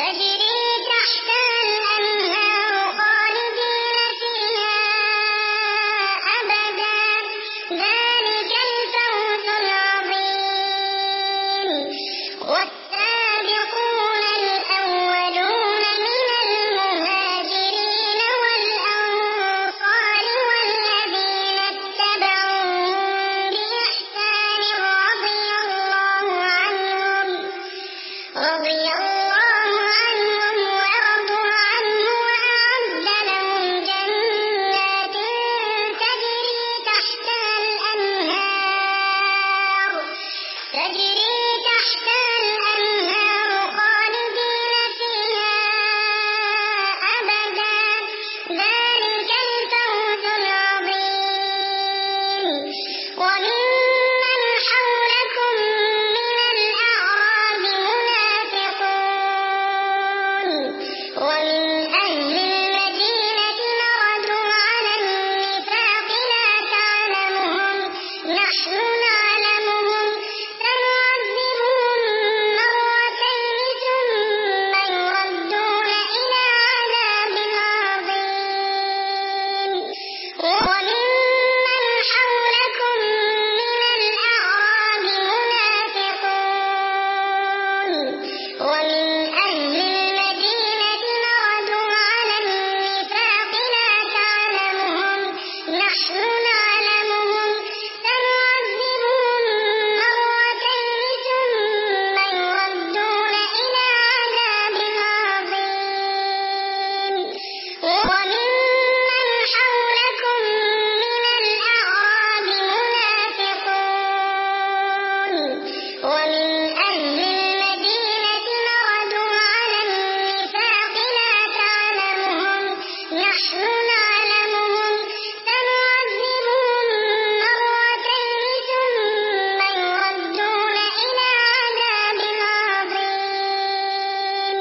تجري تحتها الأنهار خالدين فيها أبدا ذلك الفوز العظيم. والسابقون الأولون من المهاجرين والأنصار والذين اتبعوهم بإحسان رضي الله عنهم ورضوا عنه وأعد لهم جنات تجري تحتها الأنهار خالدين فيها أبدا ذلك الفوز العظيم. وممن حولكم من الأعراب منافقون ومن أهل المدينة مردوا على النفاق لا تعلمهم نحن نعلمهم سنعذبهم مرتين ثم يردون إلى عذاب عظيم. وممن حولكم من الأعراب منافقون ومن أهل المدينة مردوا على النفاق لا تعلمهم نحن نعلمهم سنعذبهم مرتين ثم يردون إلى عذاب عظيم. وممن حولكم من الأعراب منافقون ومن أهل المدينة مردوا على النفاق لا تعلمهم نحن نعلمهم سنعذبهم مرتين ثم يردون إلى عذاب عظيم.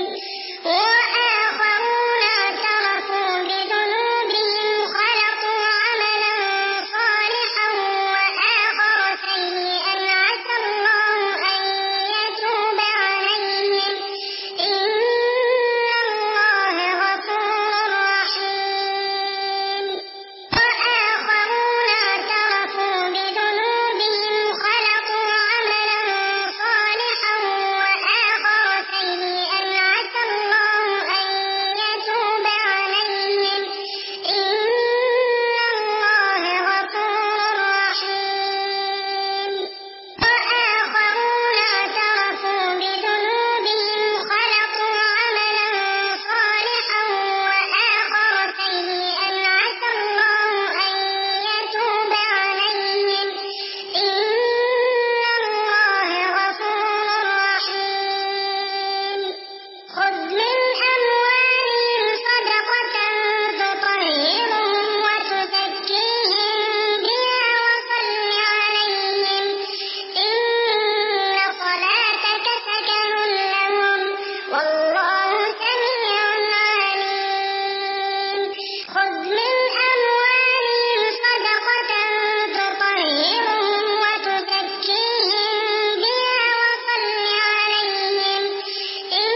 وآخرون اعترفوا بذنوبهم خلقوا عملا صالحا وآخر سيئا عسى الله أن يتوب عليهم إن الله غفور رحيم. وآخرون اعترفوا بذنوبهم خلقوا عملا صالحا وآخر سيئا عسى الله أن يتوب عليهم إن الله غفور رحيم. وآخرون اعترفوا بذنوبهم خلقوا عملا صالحا وآخر سيئا عسى الله أن يتوب عليهم إن الله غفور رحيم. خذ من أموالهم صدقة تطهرهم وتزكيهم بها وصل عليهم إن صلاتك سكن لهم والله سميع عليم. خذ من أموالهم صدقة تطهرهم وتزكيهم بها وصل عليهم إن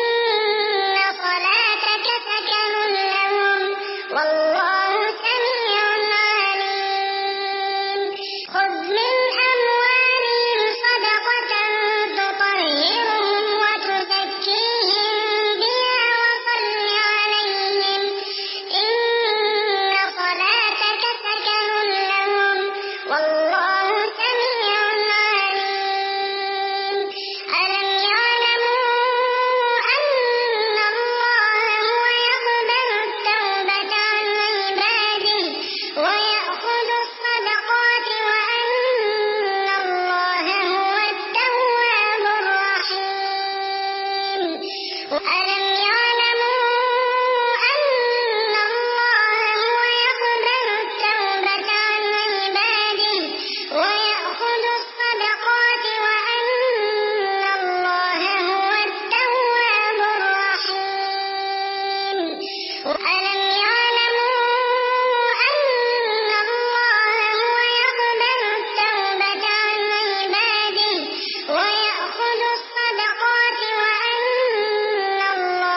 صلاتك سكن لهم والله سميع عليم. خذ من أموالهم صدقة تطهرهم وتزكيهم بها وصل عليهم إن صلاتك سكن لهم والله سميع عليم. ألم يعلموا أن الله هو يقبل التوبة عن عباده ويأخذ الصدقات وأن الله هو التواب الرحيم. ألم يعلموا أن الله هو يقبل التوبة عن عباده ويأخذ الصدقات وأن الله هو التواب الرحيم. ألم يعلموا أن الله هو يقبل التوبة عن عباده ويأخذ الصدقات وأن الله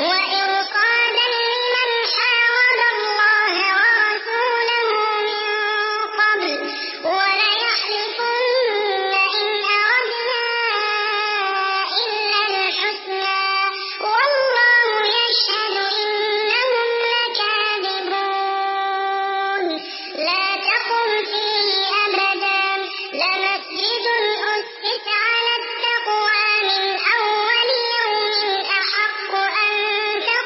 وإرصادا لمن حارب الله ورسوله من قبل وليحلفن إن أردنا إلا الحسنى والله يشهد إنهم لكاذبون لا تقم فيه أبدا لمسجد أسس على التقوى من أول يوم أحق أن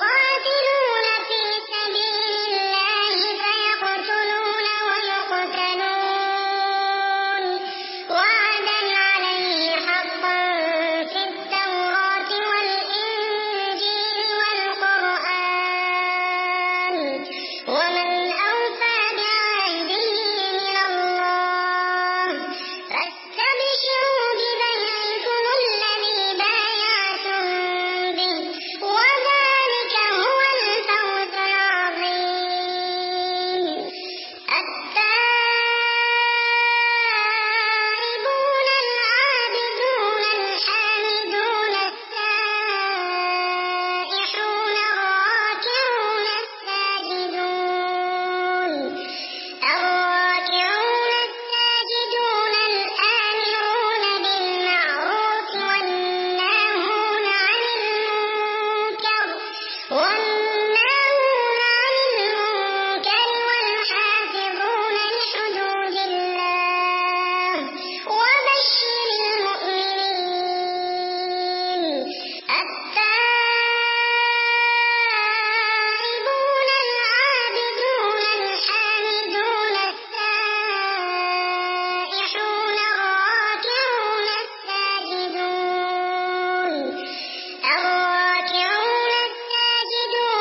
يقاتلون في سبيل الله فيقتلون ويقتلون وعدا عليه حقا في التوراة والإنجيل والقرآن ومن أوفى بعهده من الله فاستبشروا ببيعكم الذي بايعتم به وذلك هو الفوز العظيم. التائبون العابدون الحامدون السائحون الراكعون الساجدون الآمرون بالمعروف والناهون عن المنكر والحافظون لحدود الله وبشر المؤمنين. التائبون العابدون الحامدون السائحون الراكعون الساجدون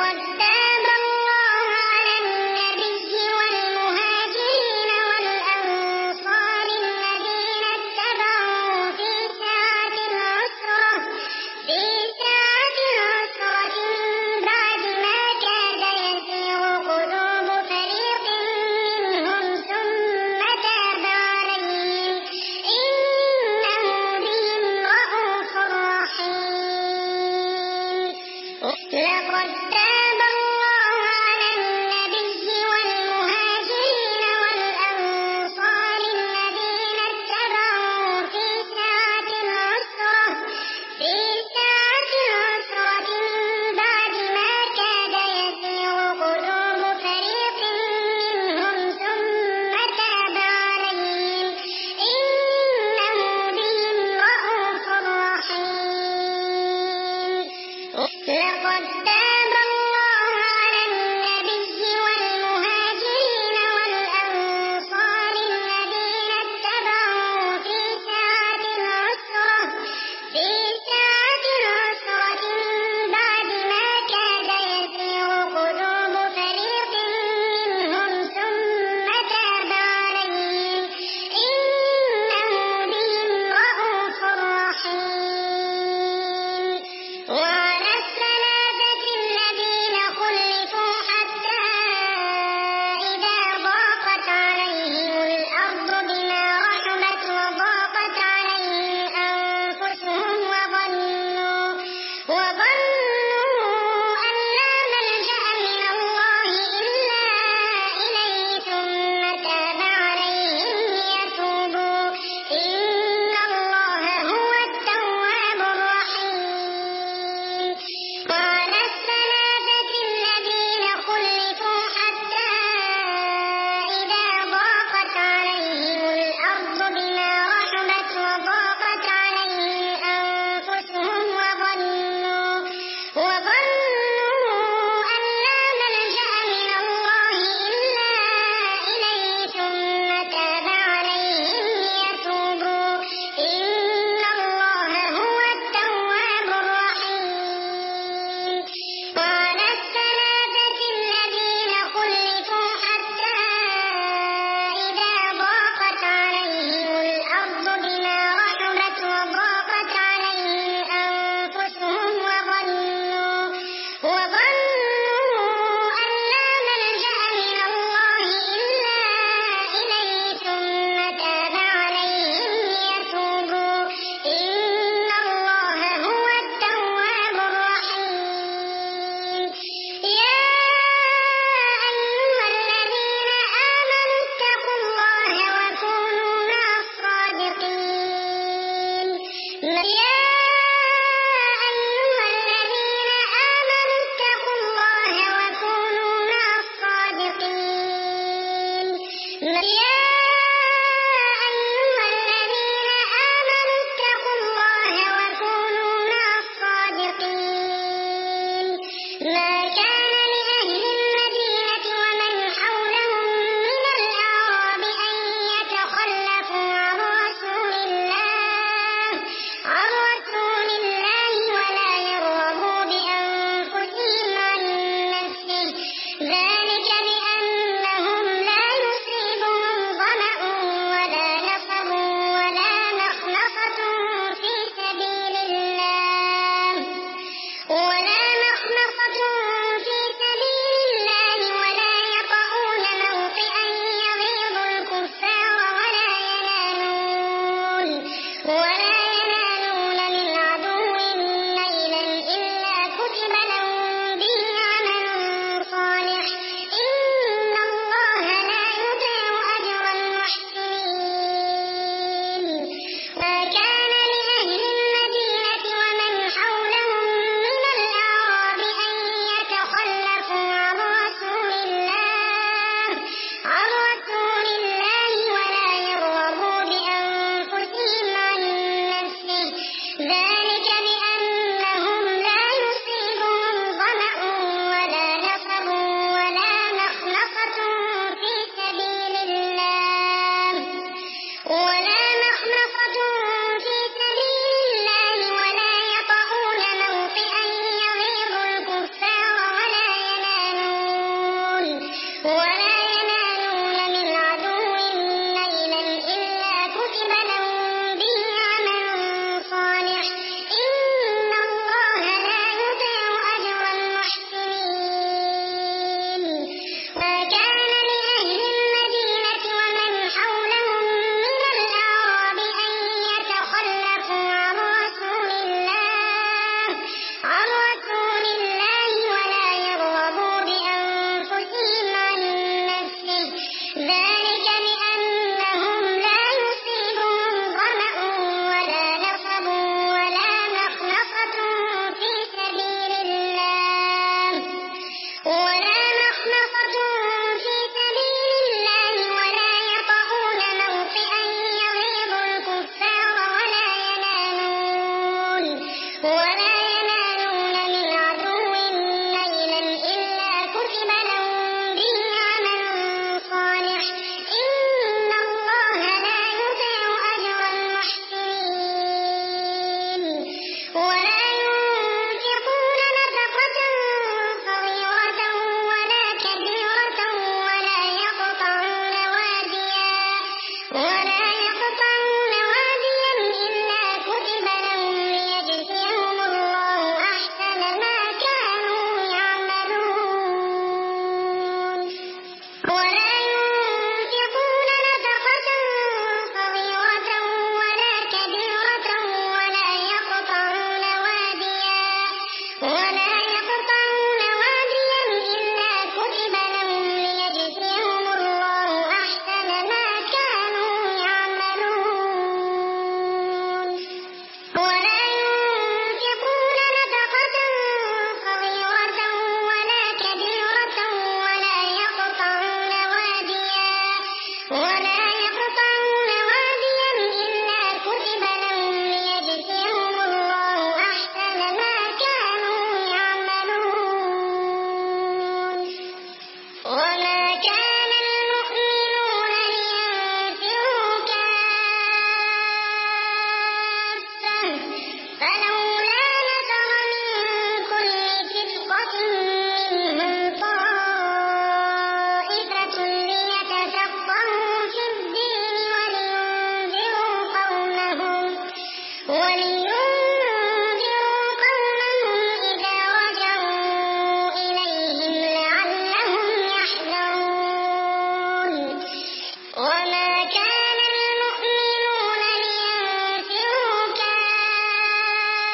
لقد تاب الله على النبي والمهاجرين والأنصار الذين اتبعوه في ساعة العسرة من بعد ما كاد يزيغ قلوب فريق منهم ثم تاب عليهم إنه بهم رءوف رحيم. لقد تاب الله على النبي والمهاجرين والأنصار الذين اتبعوه في ساعة العسرة من بعد ما كاد يزيغ قلوب فريق منهم ثم تاب عليهم إنه بهم رءوف رحيم. لقد تاب الله على النبي والمهاجرين والأنصار الذين اتبعوه في ساعة العسرة من بعد ما كاد يزيغ قلوب فريق منهم ثم تاب عليهم إنه بهم رءوف رحيم. وعلى الثلاثة فلولا نفر من كل فرقة منهم طائفة ليتفقهوا في الدين ولينذروا قومهم إذا رجعوا إليهم لعلهم يحذرون وما كان المؤمنون لينفروا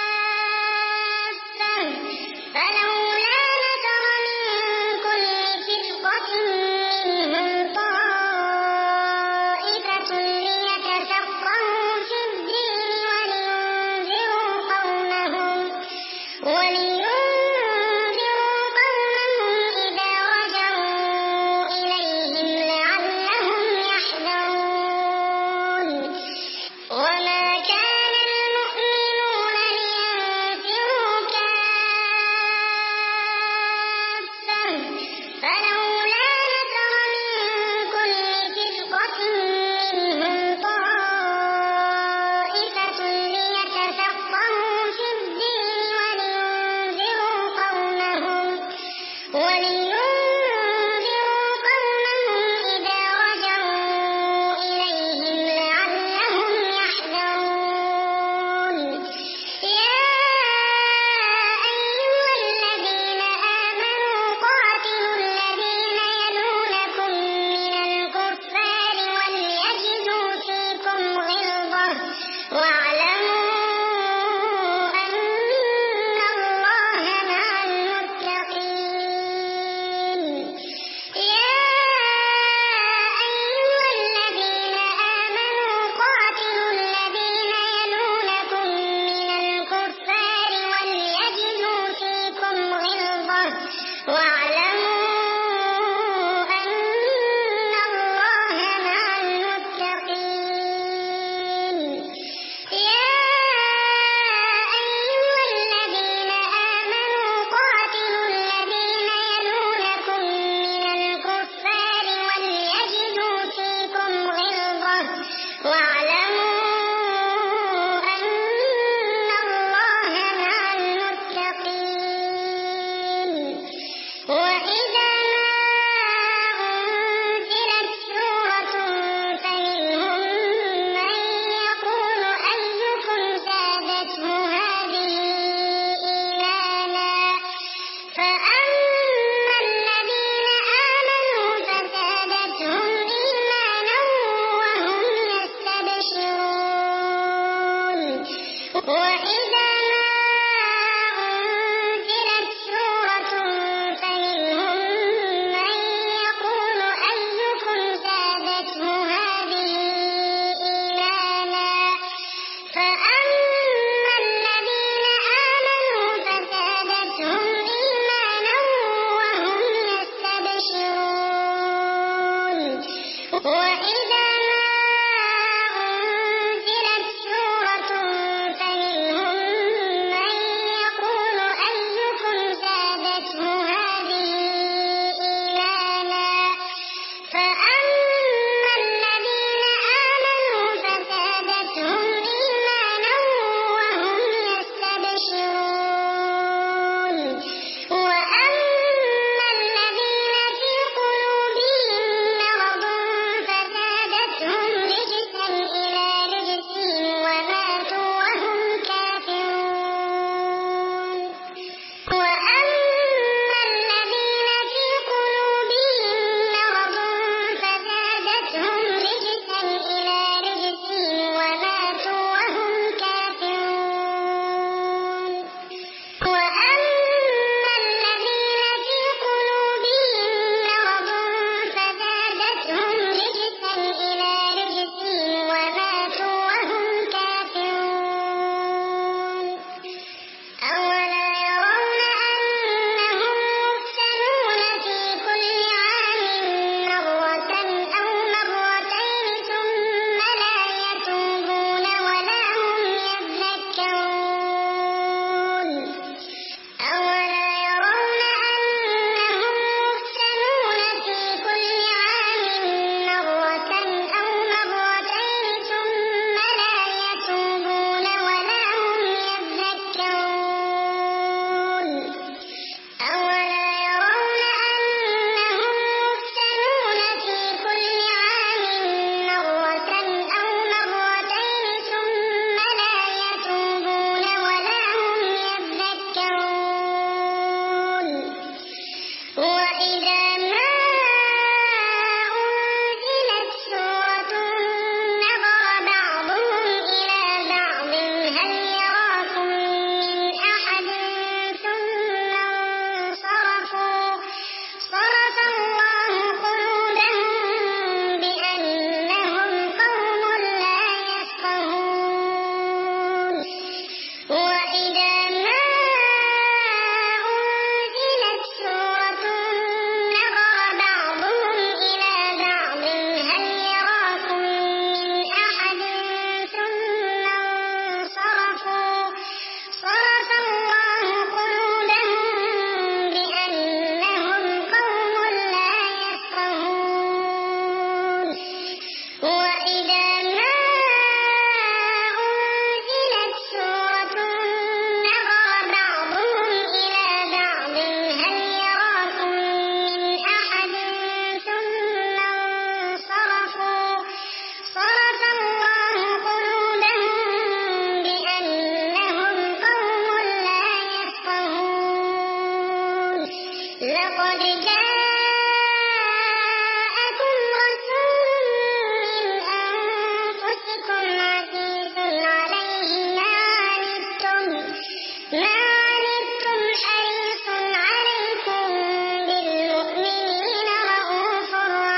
ما عنتم حريص عليكم بالمؤمنين رءوف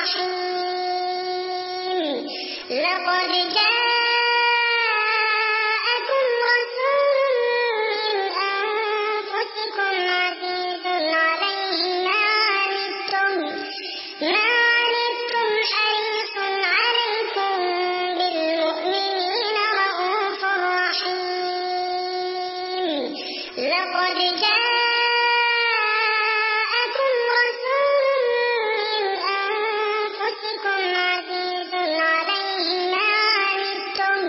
رحيم لقد جاءكم رسول من أنفسكم عزيز عليه ما عنتم حريص عليكم بالمؤمنين رءوف رحيم لقد جاءكم رسول من أنفسكم عزيز عليه ما عنتم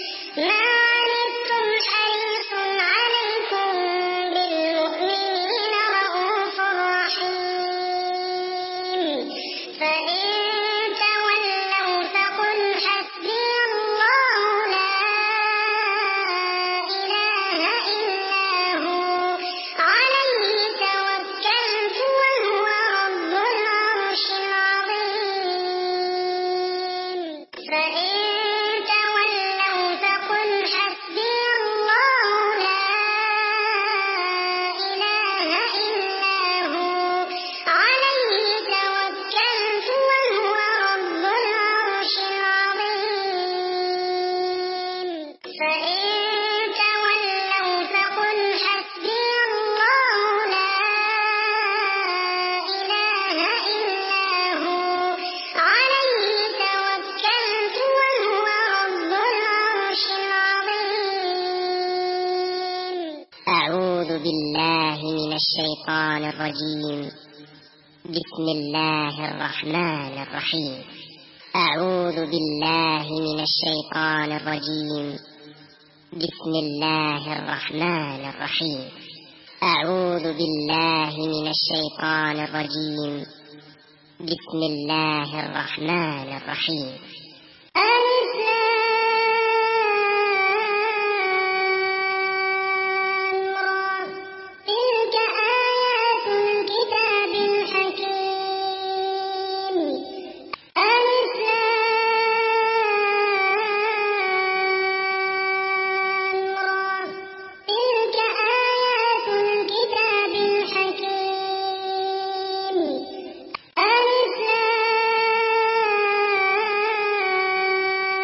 حريص عليكم بالمؤمنين رءوف رحيم فإن تولوا فقل حسبي الله لا إله إلا هو عليه توكلت وهو رب العرش العظيم فإن تولوا فقل حسبي الله لا إله إلا هو عليه توكلت وهو رب العرش العظيم فإن تولوا فقل حسبي الله لا إله إلا هو عليه توكلت وهو رب العرش العظيم أعوذ بالله من الشيطان الرجيم بسم الله الرحمن الرحيم أعوذ بالله من الشيطان الرجيم بسم الله الرحمن الرحيم أعوذ بالله من الشيطان الرجيم بسم الله الرحمن الرحيم ألف لام را تلك آيات الكتاب الحكيم ألف لام را تلك آيات الكتاب الحكيم ألف لام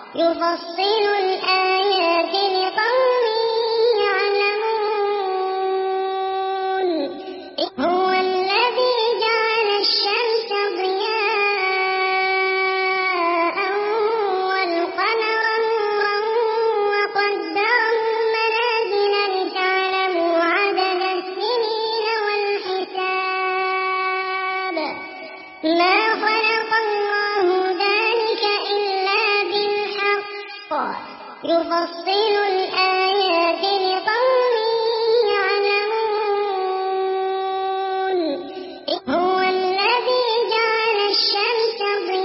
يفصل الآيات لقوم يعلمون هو الذي جعل الشمس ضياء والقمر نورا وقدره منازل لتعلموا عدد السنين والحساب ما خلق الله ذلك إلا بالحق يفصل الآيات لقوم يعلمون هو الذي جعل الشمس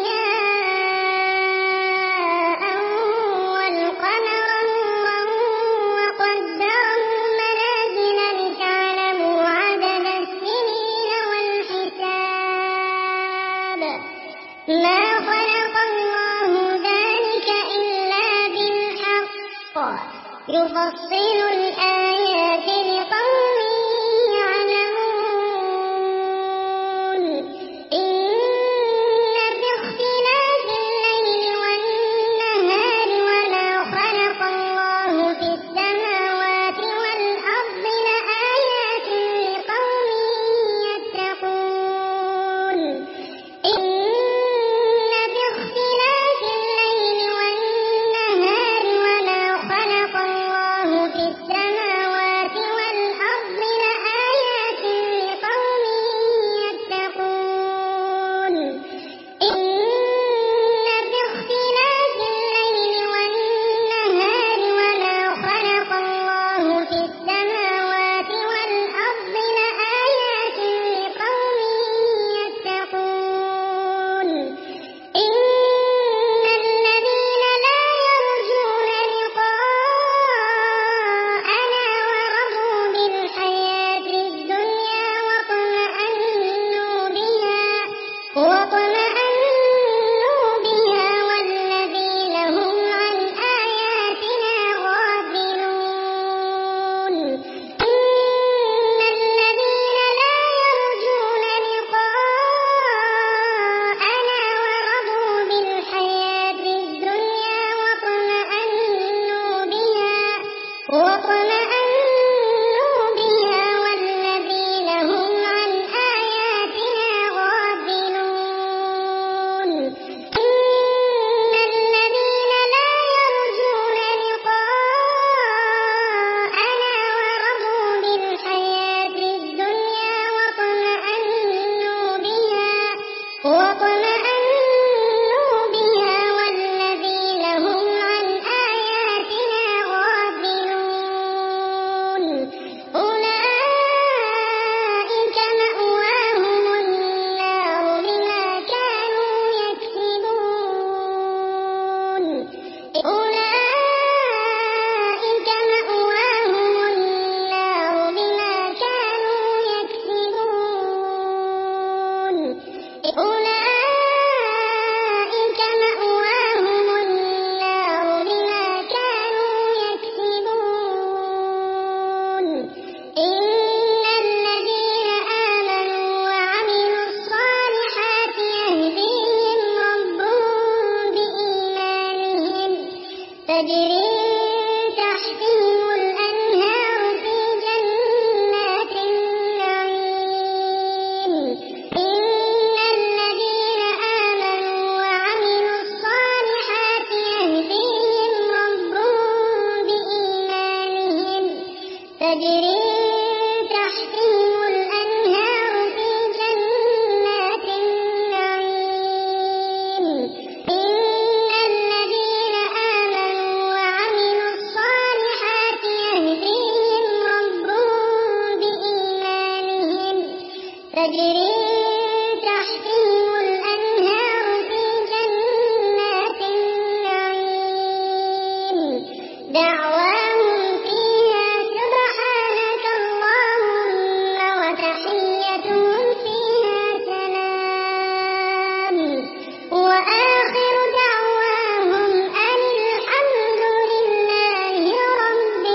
ضياء والقمر نورا وقدره منازل لتعلموا عدد السنين والحساب ما خلق الله ذلك إلا بالحق يفصل الآيات لقوم يعلمون إن في اختلاف الليل والنهار وما خلق الله في السماوات والأرض لآيات لقوم يتقون إن في اختلاف الليل والنهار وما خلق الله في السماوات والأرض لآيات لقوم يتقون إن في اختلاف الليل والنهار وما خلق الله في السماوات والأرض لآيات لقوم يتقون إن الذين لا يرجون لقاءنا ورضوا بالحياة الدنيا واطمأنوا بها والذين هم عن آياتنا غافلون إن الذين لا يرجون لقاءنا ورضوا بالحياة الدنيا واطمأنوا بها والذين هم عن آياتنا غافلون إن الذين لا يرجون لقاءنا ورضوا بالحياة الدنيا واطمأنوا بها والذين هم عن آياتنا غافلون أولئك مأواهم النار بما كانوا يكسبون أولئك مأواهم النار بما كانوا يكسبون أولئك مأواهم النار بما كانوا يكسبون إن الذين آمنوا وعملوا الصالحات يهديهم ربهم بإيمانهم تجري من تحتهم الأنهار في جنات النعيم إن الذين آمنوا وعملوا الصالحات يهديهم ربهم بإيمانهم تجري من تحتهم الأنهار في جنات النعيم إن الذين آمنوا وعملوا الصالحات يهديهم ربهم بإيمانهم تجري من تحتهم الأنهار في جنات النعيم دعواهم فيها سبحانك اللهم وتحيتهم فيها سلام وآخر دعواهم أن الحمد لله رب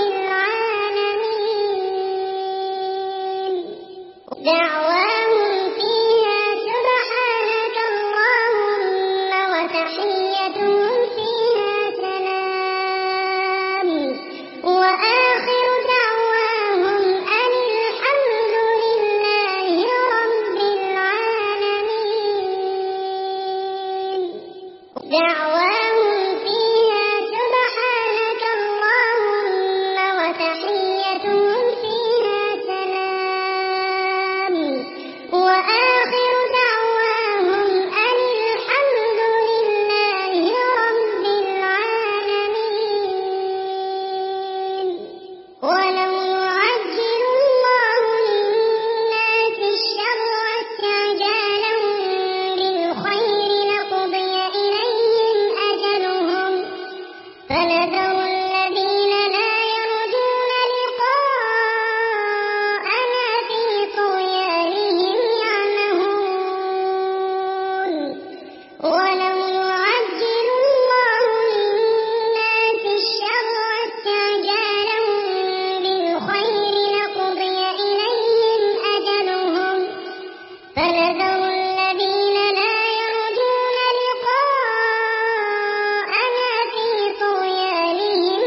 العالمين دعواهم فيها سبحانك اللهم وتحيتهم فيها سلام دعواهم فيها سبحانك اللهم وتحيتهم فيها سلام وآخر دعواهم أن الحمد لله رب العالمين. ولو يعجل الله للناس الشر واستعجالهم بالخير لقضي إليهم أجلهم فنذر الذين لا يرجون لقاءنا في طغيانهم يعمهون. ولو يعجل الله للناس الشر واستعجالهم بالخير لقضي إليهم أجلهم فنذر الذين لا يرجون لقاءنا في طغيانهم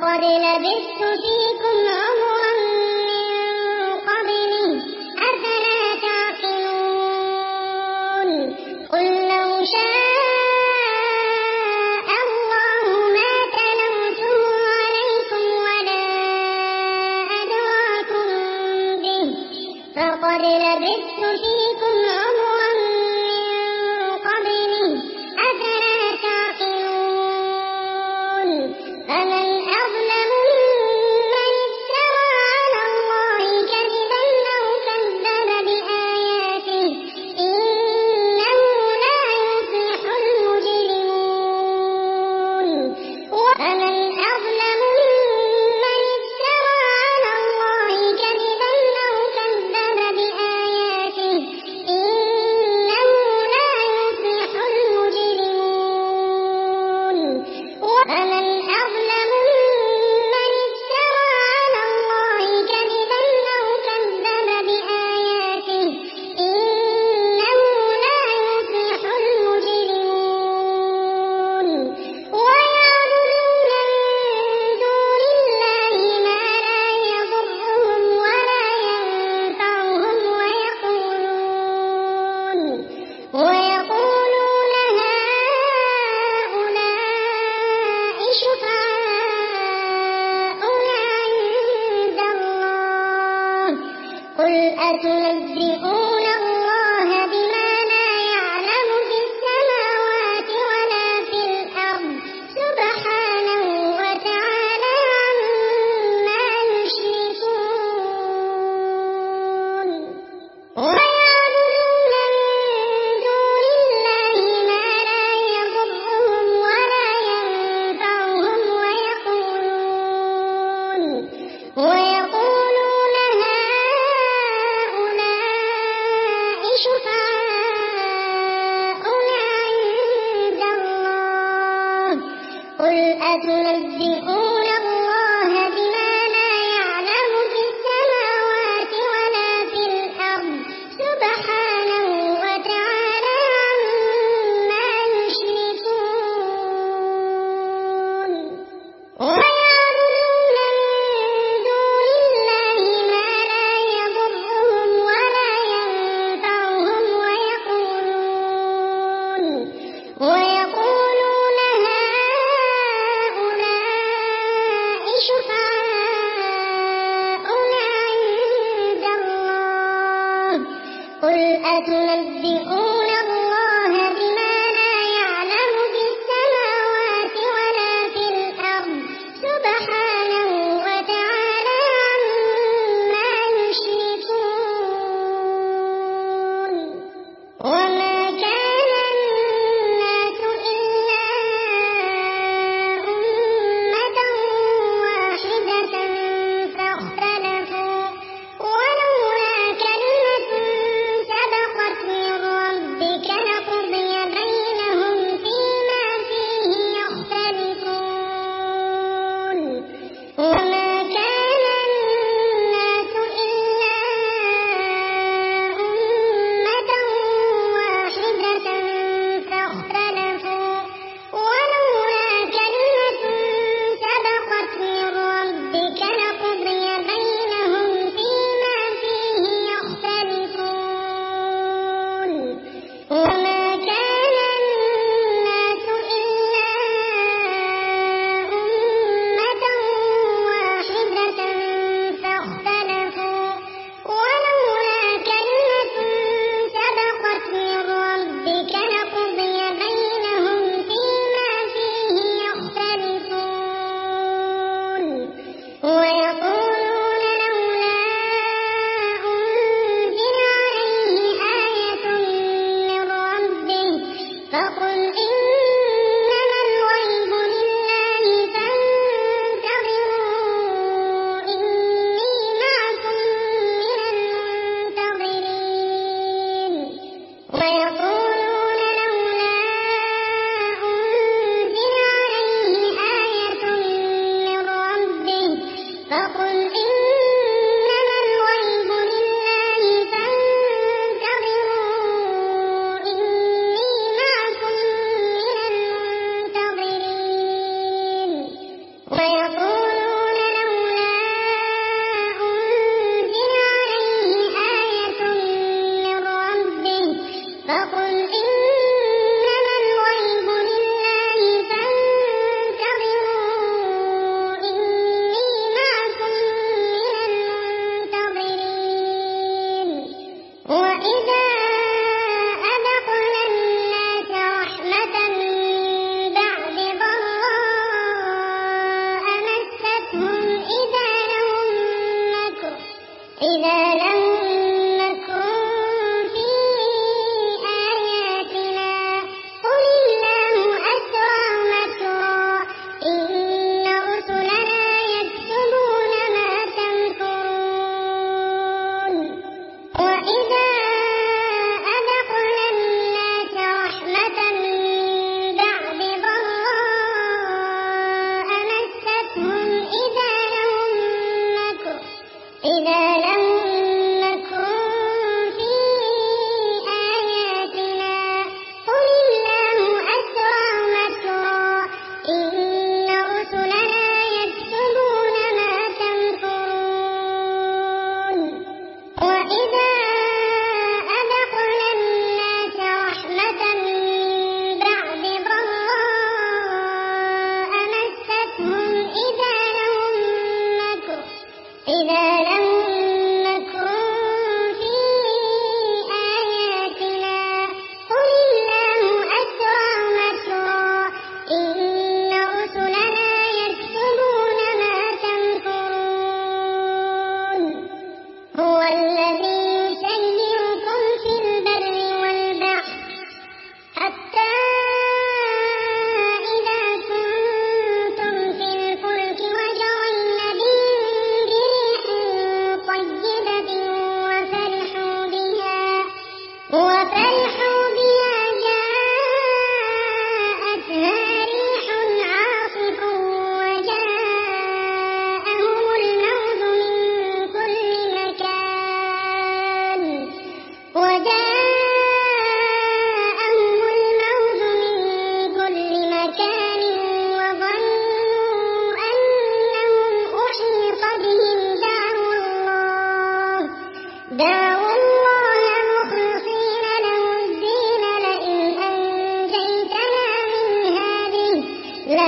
فقد لبثت فيكم عمرا من قبله أفلا تعقلون قل لو شاء الله ما تلوته عليكم ولا أدراكم به فقد لبثت فيكم عمرا من قبله أفلا تعقلون فمن أظلم ممن افترى على الله كذبا أو كذب بآياته إنه لا يفلح المجرمون ومن أظلم ممن افترى على الله كذبا أو كذب بآياته إنه لا يفلح المجرمون ومن أظلم ممن افترى على الله كذبا أو كذب بآياته إنه لا يفلح المجرمون ويعبدون من دون الله ما لا يضرهم ولا ينفعهم ويقولون هؤلاء شفعاؤنا عند الله قل أتنبئون الله بما لا يعلم في السماوات ولا في الأرض سبحانه وتعالى عما يشركون ويعبدون من دون الله ما لا يضرهم ولا ينفعهم ويقولون هؤلاء شفعاؤنا عند الله قل أتنبئون الله بما لا يعلم في السماوات ولا في الأرض سبحانه وتعالى عما يشركون ويعبدون من دون الله ما لا يضرهم ولا ينفعهم ويقولون هؤلاء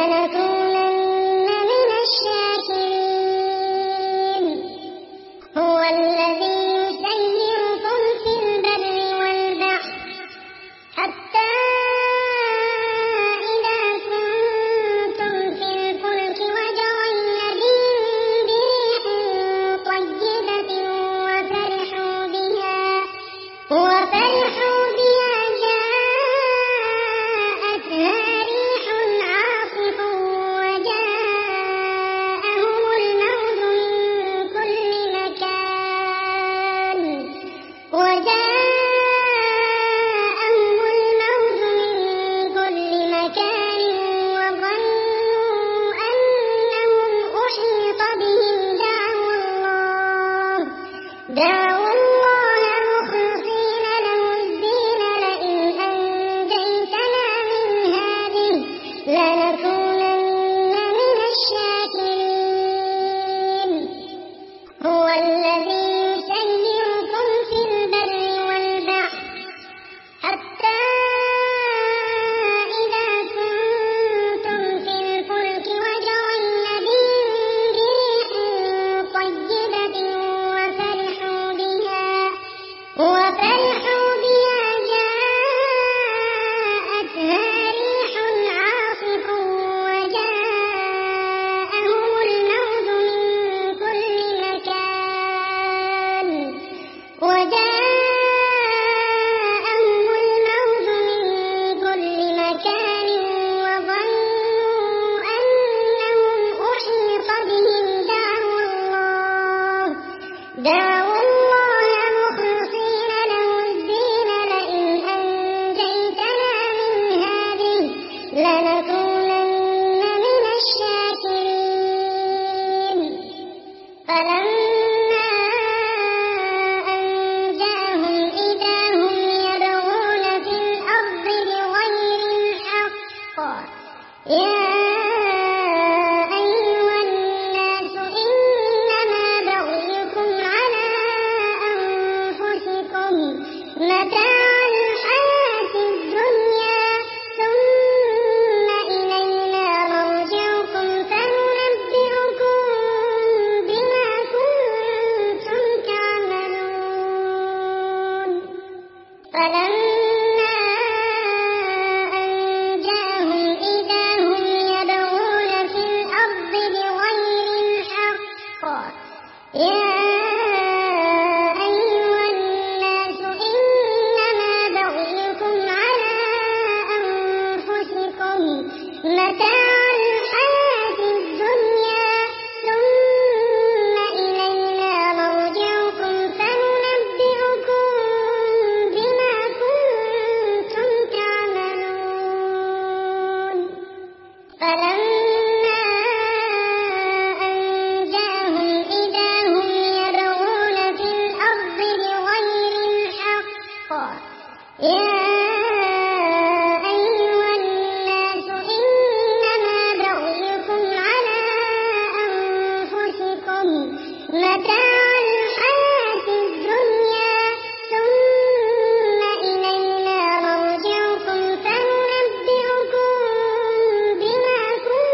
لنكونن من الشاكرين. هو الذي يسيركم في البر والبحر حتى إذا كنتم في الفلك وجرين بهم بريح طيبة وفرحوا بها جاءتها ريح عاصف وجاءهم الموج من كل مكان وظنوا أنهم أحيط بهم دعوا الله مخلصين له الدين لئن أنجيتنا من هذه لنكونن من الشاكرين. هو الذي يسيركم في البر والبحر حتى إذا كنتم في الفلك وجرين بهم بريح طيبة وفرحوا بها جاءتها ريح عاصف وجاءهم الموج من كل مكان وظنوا أنهم أحيط بهم دعوا الله مخلصين له الدين لئن أنجيتنا من هذه لنكونن من الشاكرين. فلما أنجاهم إذا هم يبغون في الأرض بغير الحق يا أيها الناس إنما بغيكم على أنفسكم متاع الحياة الدنيا ثم إلينا مرجعكم فننبئكم بما كنتم تعملون. فلما أنجاهم إذا هم يبغون في الأرض بغير الحق يا أيها الناس إنما بغيكم على أنفسكم متاع الحياة الدنيا ثم إلينا مرجعكم فننبئكم بما كنتم تعملون. فلما أنجاهم إذا هم يبغون في الأرض بغير الحق يا أيها الناس إنما بغيكم على أنفسكم متاع الحياة الدنيا ثم إلينا مرجعكم فننبئكم بما كنتم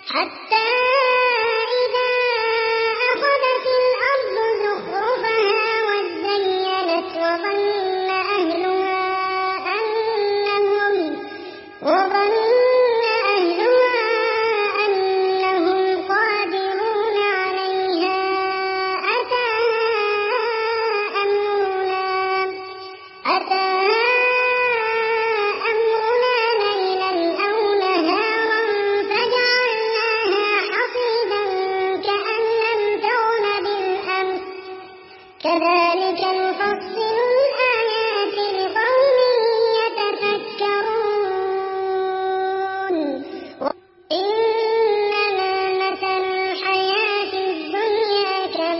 حتى إذا أخذت الأرض زخرفها وزينت وظن أهلها أنهم قادرون عليها أتاها أمرنا ليلا أو نهارا فجعلناها حصيدا كأن لم تغن بالأمس كذلك نفصل الآيات لقوم يتفكرون إنما مثل الحياة الدنيا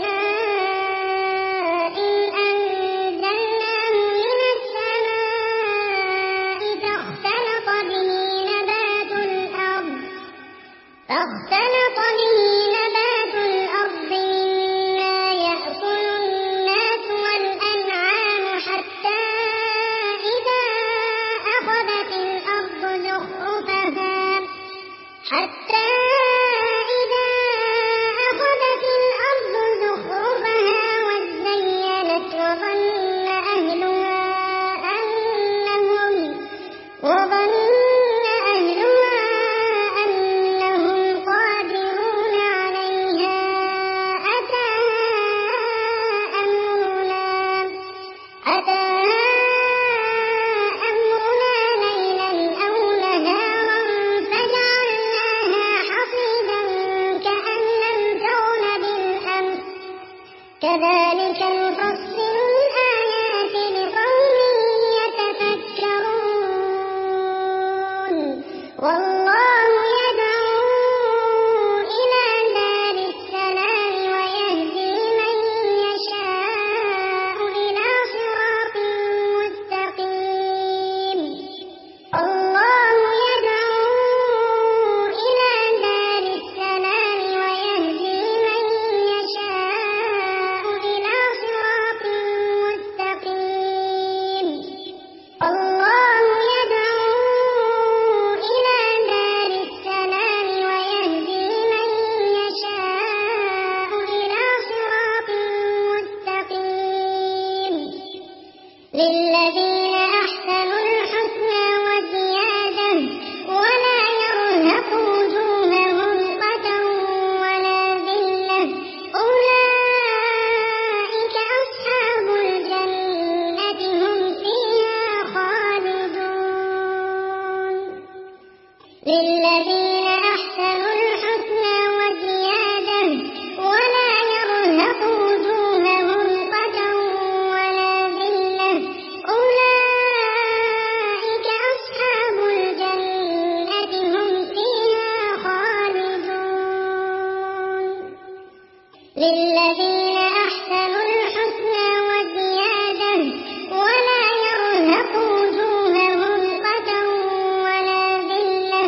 كماء أنزلناه من السماء فاختلط به نبات الأرض مما يأكل الناس والأنعام حتى إذا أخذت الأرض زخرفها وزينت وظن أهلها أنهم قادرون عليها أتاها أمرنا ليلا أو نهارا فجعلناها حصيدا كأن لم تغن بالأمس كذلك نفصل الآيات لقوم يتفكرون والله يدعو إلى دار السلام ويهدي من يشاء إلى صراط مستقيم الله يدعو إلى دار السلام ويهدي من يشاء إلى صراط مستقيم الله يدعو إلى دار السلام ويهدي من يشاء إلى صراط مستقيم للذين أحسنوا الحسنى وزيادة ولا يرهق وجوههم قتر ولا ذلة أولئك أصحاب الجنة هم فيها خالدون للذين أحسنوا الحسنى وزيادة ولا يرهق وجوههم قتر ولا ذلة أولئك أصحاب الجنة هم فيها خالدون للذين أحسنوا الحسنى وزيادة ولا يرهق وجوههم قتر ولا ذلة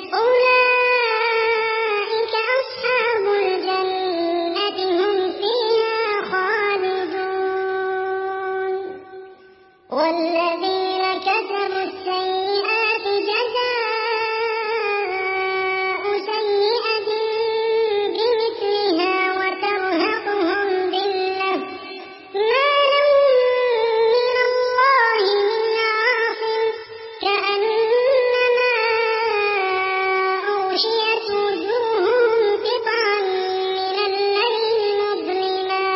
أولئك أصحاب الجنة هم فيها خالدون والذين كسبوا السيئات جزاء سيئة بمثلها وترهقهم ذلة ما لهم من الله من عاصم كأنما أغشيت وجوههم قطعا من الليل مظلما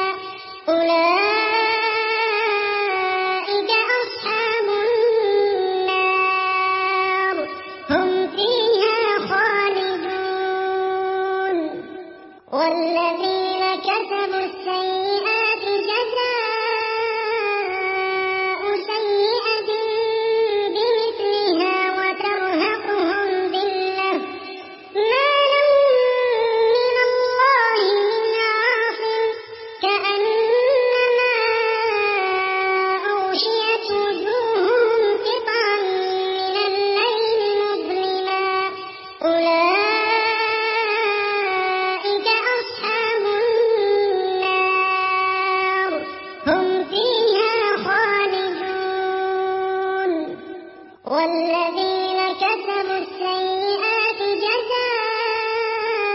أولئك أصحاب النار هم فيها خالدون والذين كسبوا السيئات جزاء سيئة بمثلها وترهقهم ذلة ما لهم من الله من عاصم كأنما أغشيت وجوههم قطعا من الليل مظلما أولئك أصحاب النار هم فيها خالدون والذين كسبوا السيئات جزاء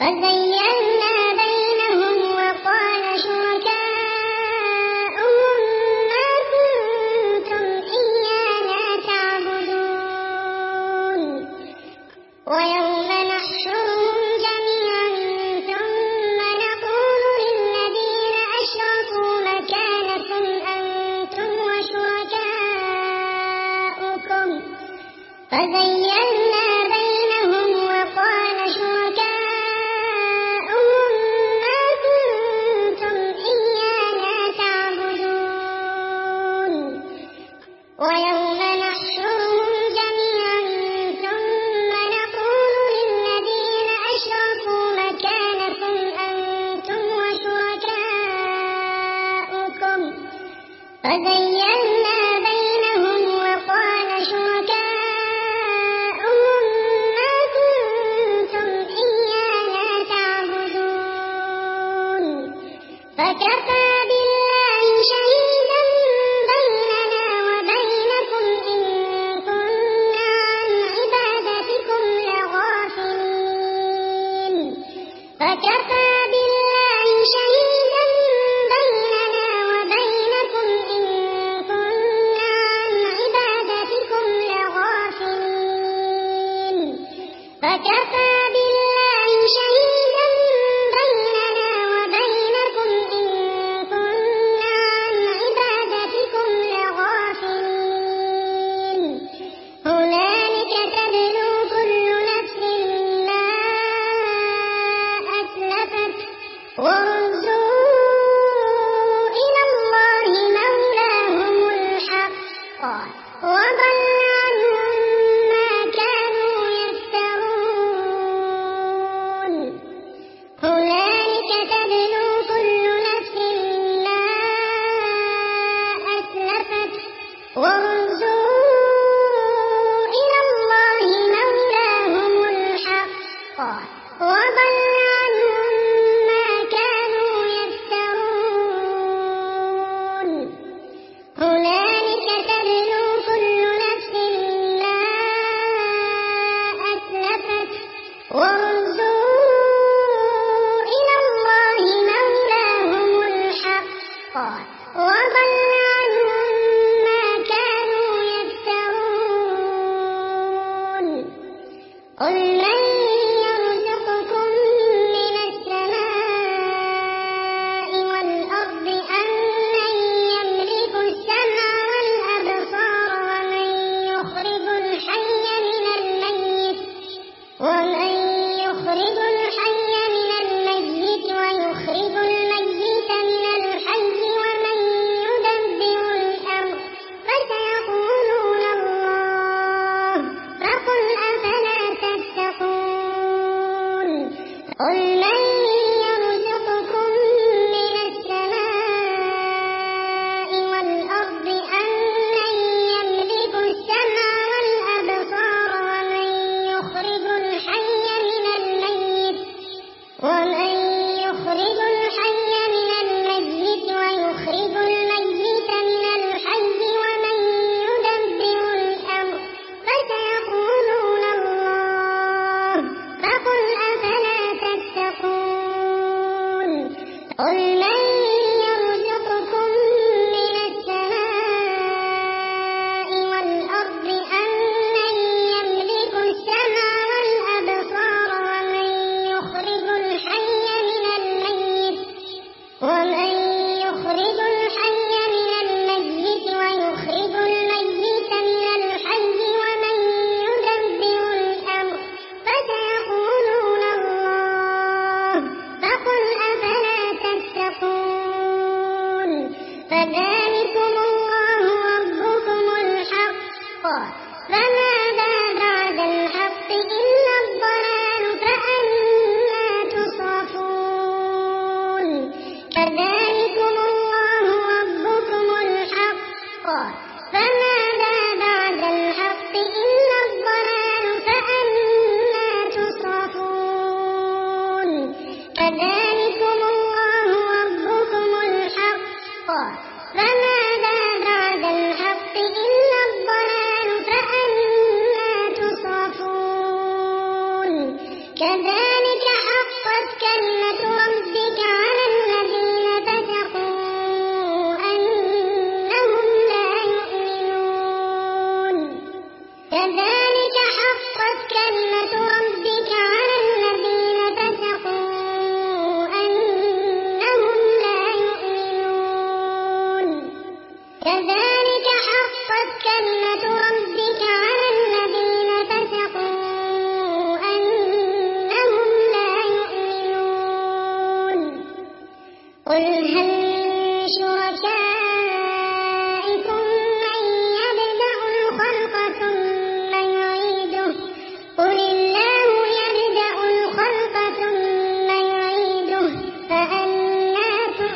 فزيّلنا بينهم وقال شركاؤهم ما كنتم إيانا تعبدون ويوم نحشرهم جميعا ثم نقول للذين أشركوا مكانكم أنتم وشركاؤكم فزيّلنا بينهم وقال شركاؤهم ما كنتم إيانا تعبدون ويوم نحشرهم جميعا ثم نقول للذين أشركوا مكانكم أنتم وشركاؤكم فزيّلنا بينهم وقال شركاؤهم ما كنتم إيانا تعبدون فكفى بالله شهيدا بيننا وبينكم إن كنا عن عبادتكم لغافلين فكفى بالله شهيدا بيننا وبينكم إن كنا عن عبادتكم لغافلين فكفى بالله شهيدا بيننا وبينكم إن كنا عن عبادتكم لغافلين هنالك تبلو كل نفس ما أسلفت وردوا إلى الله مولاهم الحق وضل عنهم ما كانوا يفترون هنالك تبلو كل نفس ما أسلفت وردوا إلى الله مولاهم الحق وضل عنهم ما كانوا يفترون هنالك تبلو كل نفس ما أسلفت وردوا إلى الله مولاهم الحق وضل عنهم ما كانوا يفترون قل من يرزقكم من السماء والأرض أمن يملك السمع والأبصار ومن يخرج الحي من الميت ويخرج الميت من الحي ومن يدبر الأمر فسيقولون الله فقل أفلا تتقون قل من يرزقكم من السماء والأرض أمن يملك السمع والأبصار ومن يخرج الحي من الميت ويخرج الميت من الحي ومن يدبر الأمر فسيقولون الله فقل أفلا تتقون قل من يرزقكم من السماء والأرض أمن يملك السمع والأبصار ومن يخرج الحي من الميت ويخرج الميت من الحي ومن يدبر الأمر فسيقولون الله فقل أفلا تتقون فذلكم الله ربكم الحق فماذا بعد الحق إلا الضلال فأنى تصرفون فذلكم الله ربكم الحق فماذا بعد الحق إلا الضلال فأنى تصرفون فذلكم الله ربكم الحق فماذا بعد الحق إلا الضلال فأنى تصرفون كذلك حقت كذلك حقت كلمة ربك على الذين فسقوا أنهم لا يؤمنون كذلك حقت كلمة ربك على الذين فسقوا أنهم لا يؤمنون قل هل من شركائكم من يبدأ الخلق ثم يعيده قل الله يبدأ الخلق ثم يعيده فأنى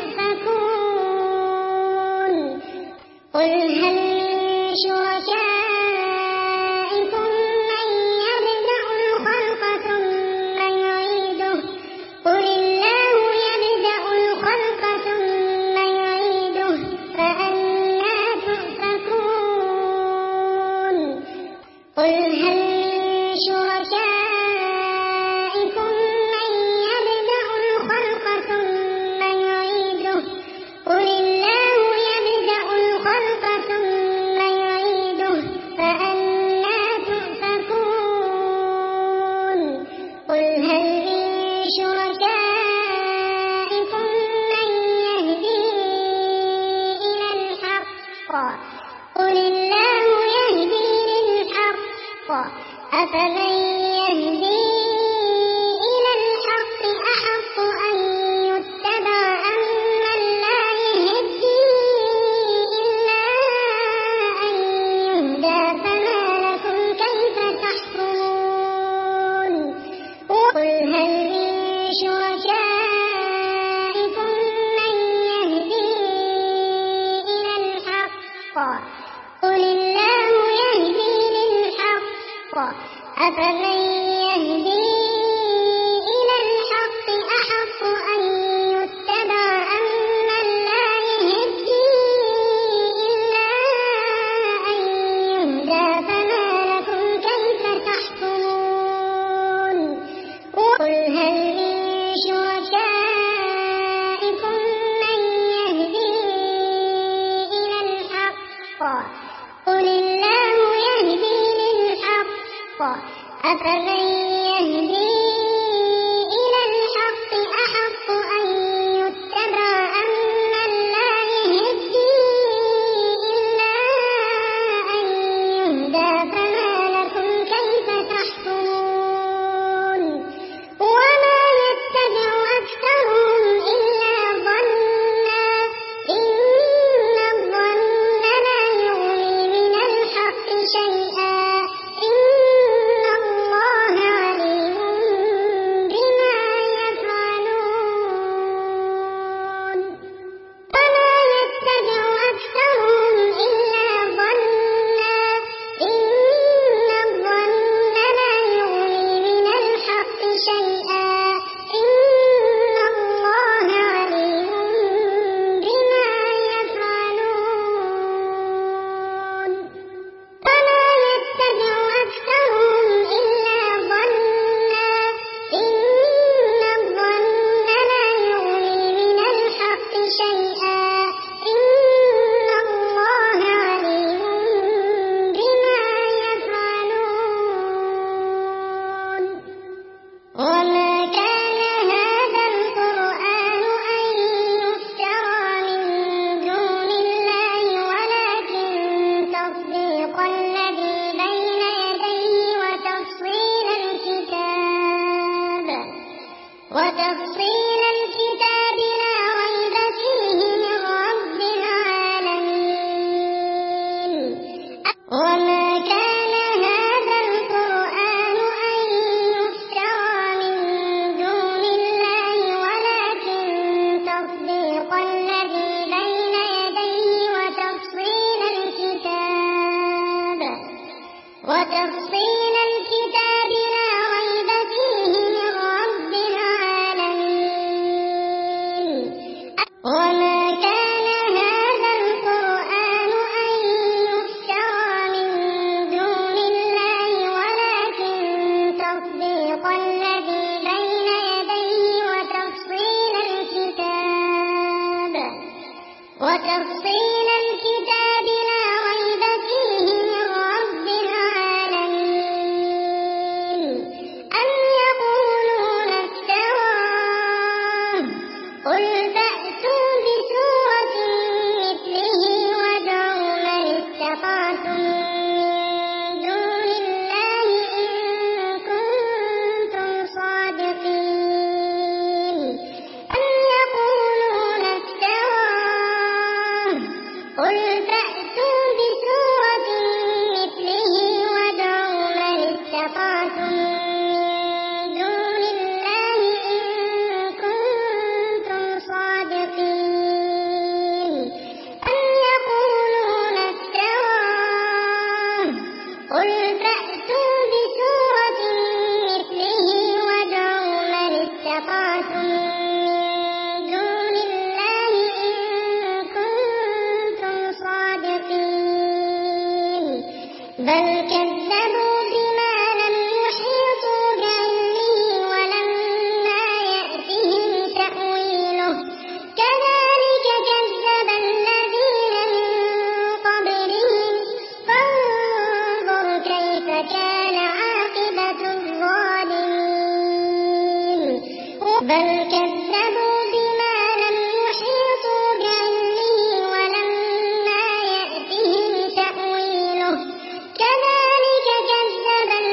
تؤفكون قل هل من شركائكم من يبدأ الخلق ثم يعيده قل الله يبدأ الخلق ثم يعيده فأنى تؤفكون قل هل من شركائكم من يبدأ الخلق ثم يعيده قل الله يبدأ الخلق ثم يعيده فأنى تؤفكون قل هل من شركائكم من يهدي إلى الحق قل الله يهدي للحق أفمن يهدي إلى الحق أحق أن يتبع أمن لا يهدي إلا أن يهدى فما لكم كيف تحكمون قل هل من شركائكم من يهدي إلى الحق قل الله يهدي للحق أفمن يهدي إلى الحق أحق أن يتبع أمن لا يهدي إلا أن يهدى فما لكم كيف تحكمون قل هل من شركائكم من يهدي إلى الحق قل الله يهدي للحق أفمن يهدي إلى الحق أحق أن يتبع أمن لا يهدي إلا أن يهدى فما لكم كيف تحكمون وما يتبع أكثرهم إلا ظنا إن الظن لا يغني من الحق شيئا إن الله عليم بما يفعلون وما يتبع أكثرهم إلا ظنا إن الظن لا يغني من الحق شيئا إن الله عليم بما يفعلون وما يتبع أكثرهم إلا ظنا إن الظن لا يغني من الحق شيئا إن الله عليم بما يفعلون وما كان هذا القرآن أن يفترى من دون الله ولكن تصديق الذي بين يديه وتفصيل الكتاب لا ريب فيه من رب العالمين وما كان هذا القرآن أن يفترى من دون الله ولكن تصديق الذي بين يديه وتفصيل الكتاب لا ريب فيه من رب العالمين وما كان هذا القرآن أن يفترى من دون الله ولكن تصديق الذي بين يديه وتفصيل الكتاب لا ريب فيه من رب العالمين استطعتم من دون الله إن كنتم صادقين أم يقولون افتراه قل فأتوا بسورة مثله وادعوا من استطعتم من دون الله إن كنتم صادقين بل كذبوا بما لم يحيطوا بعلمه ولما يأتهم تأويله كذلك كذب الذين من قبلهم فانظر كيف كان عاقبة الظالمين بل كذبوا بما لم يحيطوا بعلمه ولما يأتهم تأويله كذلك كذب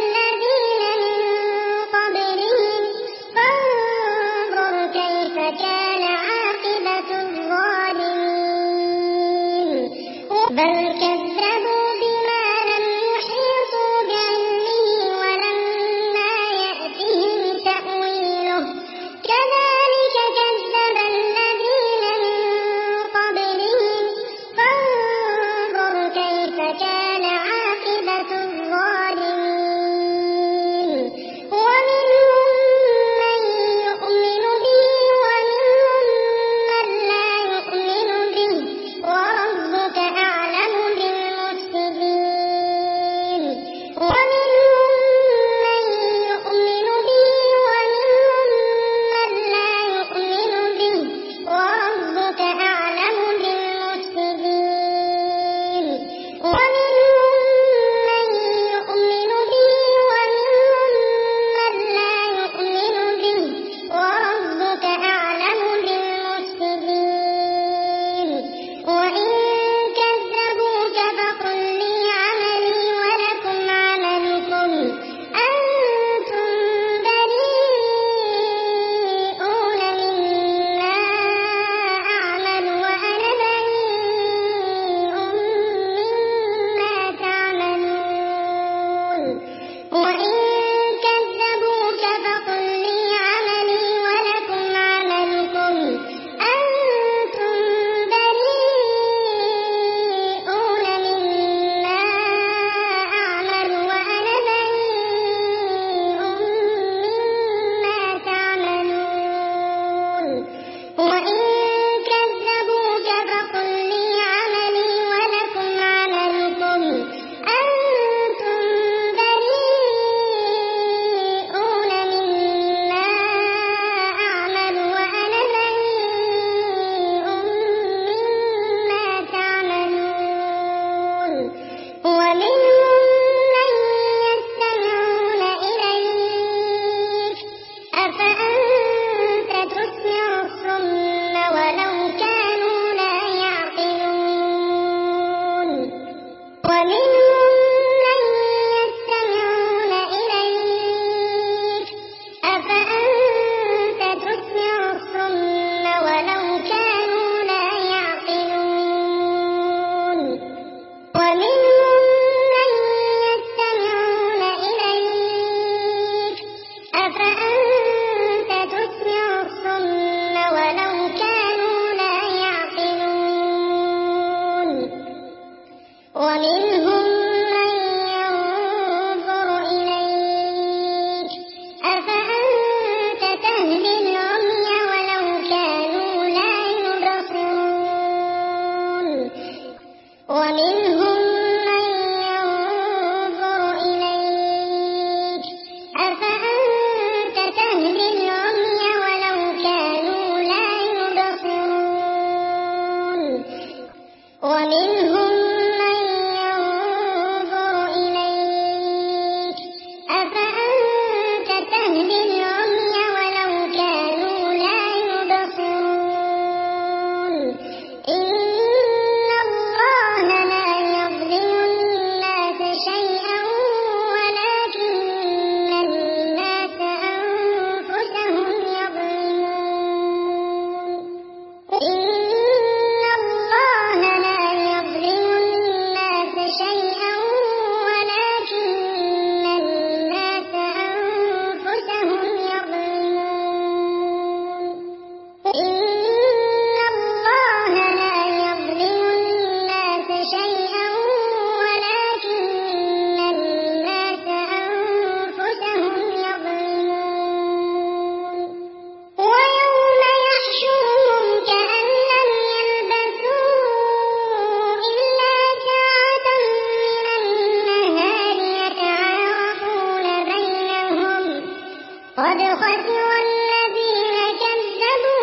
قد خسر الذين كذبوا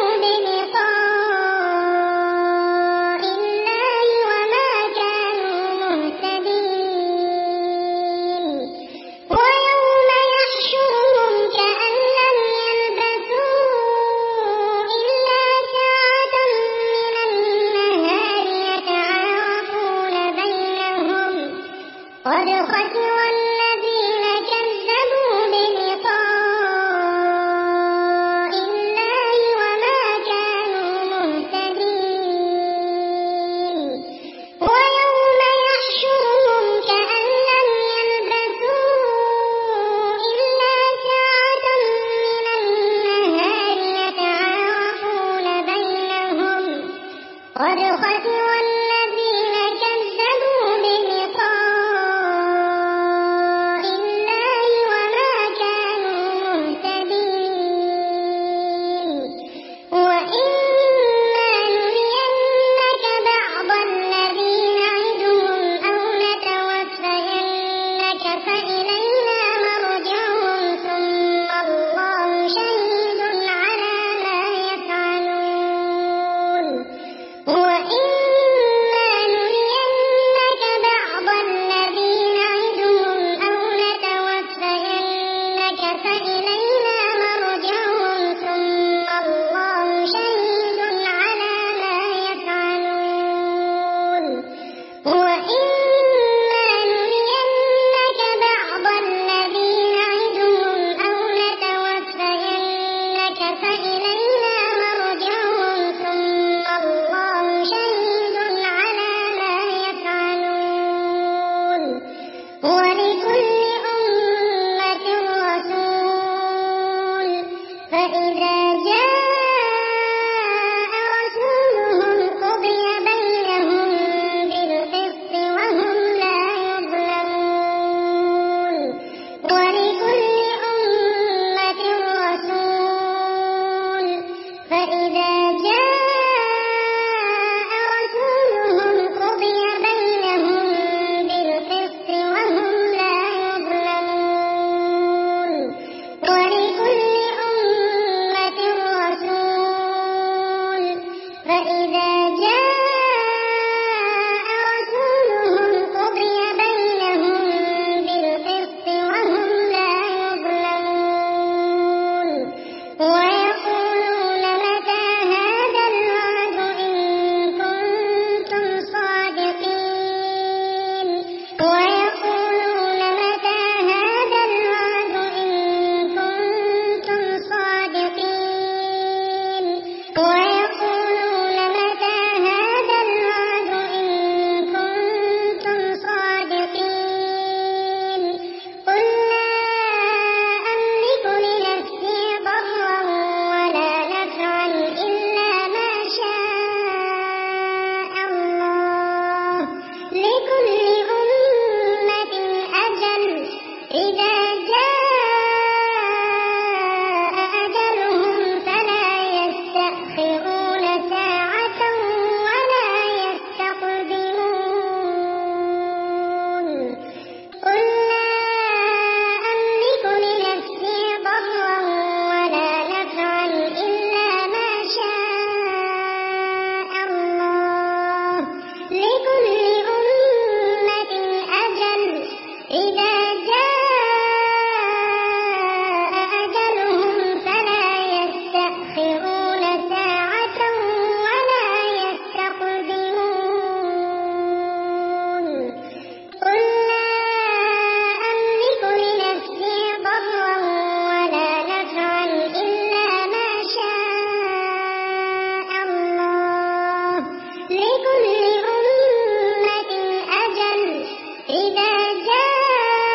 بلقاء الله وما كانوا مهتدين ويوم يحشرهم كأن لم يلبثوا إلا ساعة من النهار يتعارفون بينهم قد خسر الذين كذبوا بلقاء الله وما كانوا مهتدين ويوم يحشرهم كأن لم يلبثوا إلا ساعة من النهار يتعارفون بينهم قد خسر الذين كذبوا بلقاء الله وما كانوا مهتدين وإما نرينك بعض الذي نعدهم أو نتوفينك فإلينا مرجعهم ثم الله شهيد على ما يفعلون وإما نرينك بعض الذي نعدهم أو نتوفينك فإلينا مرجعهم ثم الله شهيد على ما يفعلون وإما نرينك بعض الذي نعدهم أو نتوفينك فإلينا مرجعهم ثم الله شهيد على ما يفعلون ولكل أمة رسول فإذا جاء رسولهم قضي بينهم بالقسط وهم لا يظلمون ولكل أمة رسول فإذا جاء رسولهم قضي بينهم بالقسط وهم لا يظلمون ولكل أمة رسول فإذا جاء رسولهم قضي بينهم بالقسط وهم لا يظلمون ويقولون متى هذا الوعد إن كنتم صادقين ويقولون متى هذا الوعد إن كنتم صادقين ويقولون متى هذا الوعد إن كنتم صادقين قل لا أملك لنفسي ضرا ولا نفعا إلا ما شاء الله لكل أمة أجل إذا جاء أجلهم فلا يستأخرون ساعة ولا يستقدمون قل لا أملك لنفسي ضرا ولا نفعا إلا ما شاء الله لكل أمة أجل إذا جاء أجلهم فلا يستأخرون ساعة ولا يستقدمون قل لا أملك لنفسي ضرا ولا نفعا إلا ما شاء الله لكل أمة أجل إذا جاء أجلهم فلا يستأخرون ساعة ولا يستقدمون لكل أمة أجل إذا جاء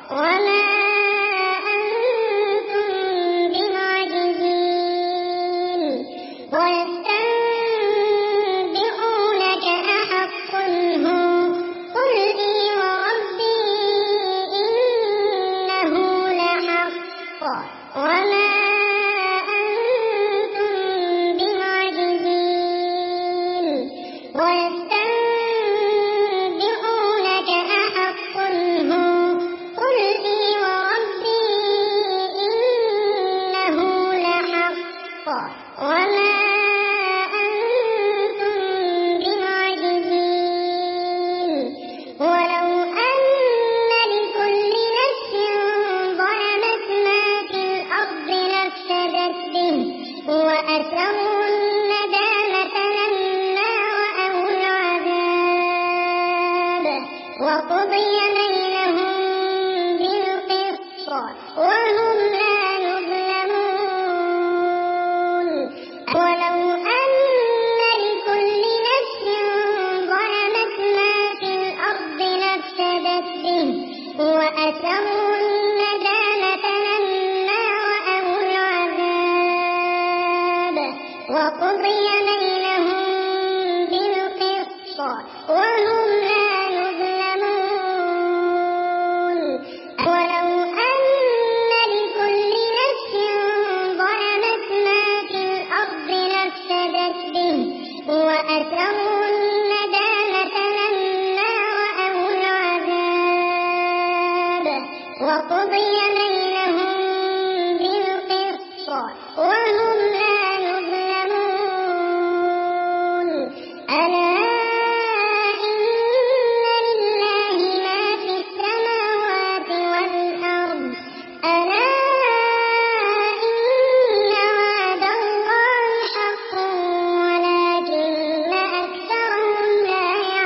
وما أنتم بمعجزين ويستنبئونك أحق هو قل إي وربي إنه لحق وما أنتم بمعجزين ويستنبئونك أحق هو قل إي وربي إنه لحق وما أنتم بمعجزين ولو أن لكل نفس ظلمت ما في الأرض لافتدت به وأسروا الندامة لما رأوا العذاب وقضي بينهم بالقسط وهم لا يظلمون ولو أن لكل نفس ظلمت ما في الأرض لافتدت به وأسروا الندامة لما رأوا العذاب وقضي بينهم بالقسط وهم لا يظلمون ولو أن لكل نفس ظلمت ما في الأرض لافتدت به وأسروا الندامة لما رأوا العذاب وقضي بينهم بالقسط وهم لا يظلمون ألا إن لله ما في السماوات والأرض ألا إن وعد الله حق ولكن أكثرهم لا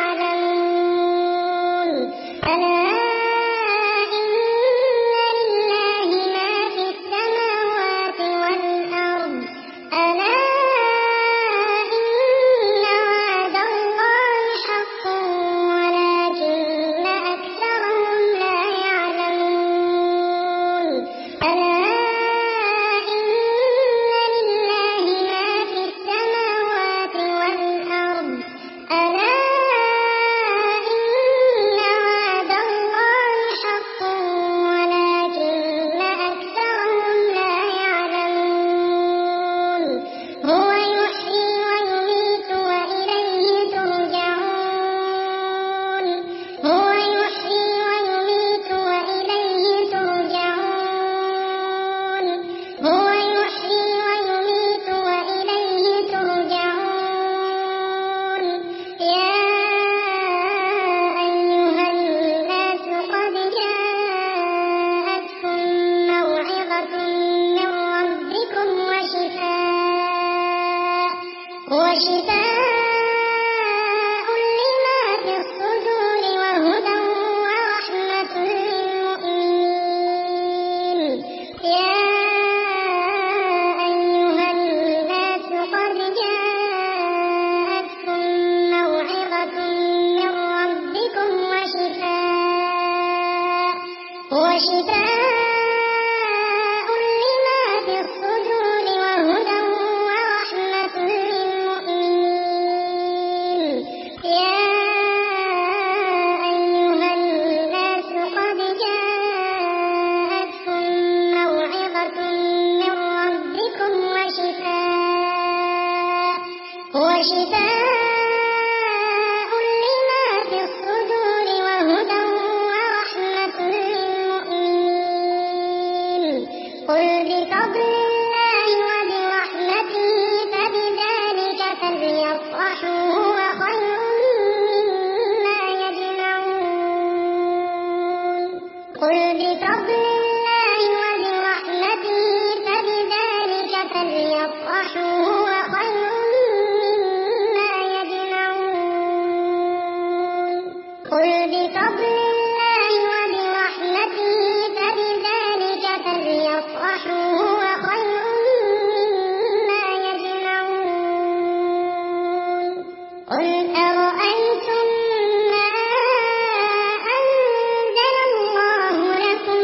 يعلمون ألا إن لله ما في السماوات والأرض ألا إن وعد الله حق ولكن أكثرهم لا يعلمون ألا إن لله ما في السماوات والأرض ألا إن وعد الله حق ولكن أكثرهم لا يعلمون هو يحيي ويميت وإليه ترجعون هو يحيي ويميت وإليه ترجعون هو يحيي ويميت وإليه ترجعون يا أيها الناس قد جاءتكم موعظة من ربكم وشفاء لما في الصدور وهدى ورحمة للمؤمنين يا أيها الناس قد جاءتكم موعظة من ربكم وشفاء لما في الصدور وهدى ورحمة للمؤمنين يا أيها الناس قد جاءتكم موعظة من ربكم وشفاء لما في الصدور وهدى ورحمة للمؤمنين قل بفضل الله وبرحمته فبذلك فليفرحوا هو خير مما يجمعون قل بفضل الله وبرحمته فبذلك فليفرحوا هو خير مما يجمعون قل بفضل الله وبرحمته فبذلك فليفرحوا هو خير مما يجمعون قل أرأيتم ما أنزل الله لكم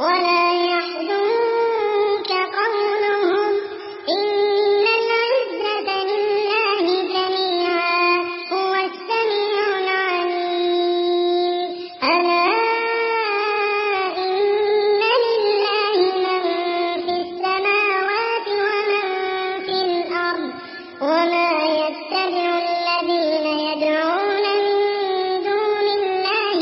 ولا يحزنك قولهم إن العزة لله جميعا هو السميع العليم ألا إن لله من في السماوات ومن في الأرض وما يتبع الذين يدعون من دون الله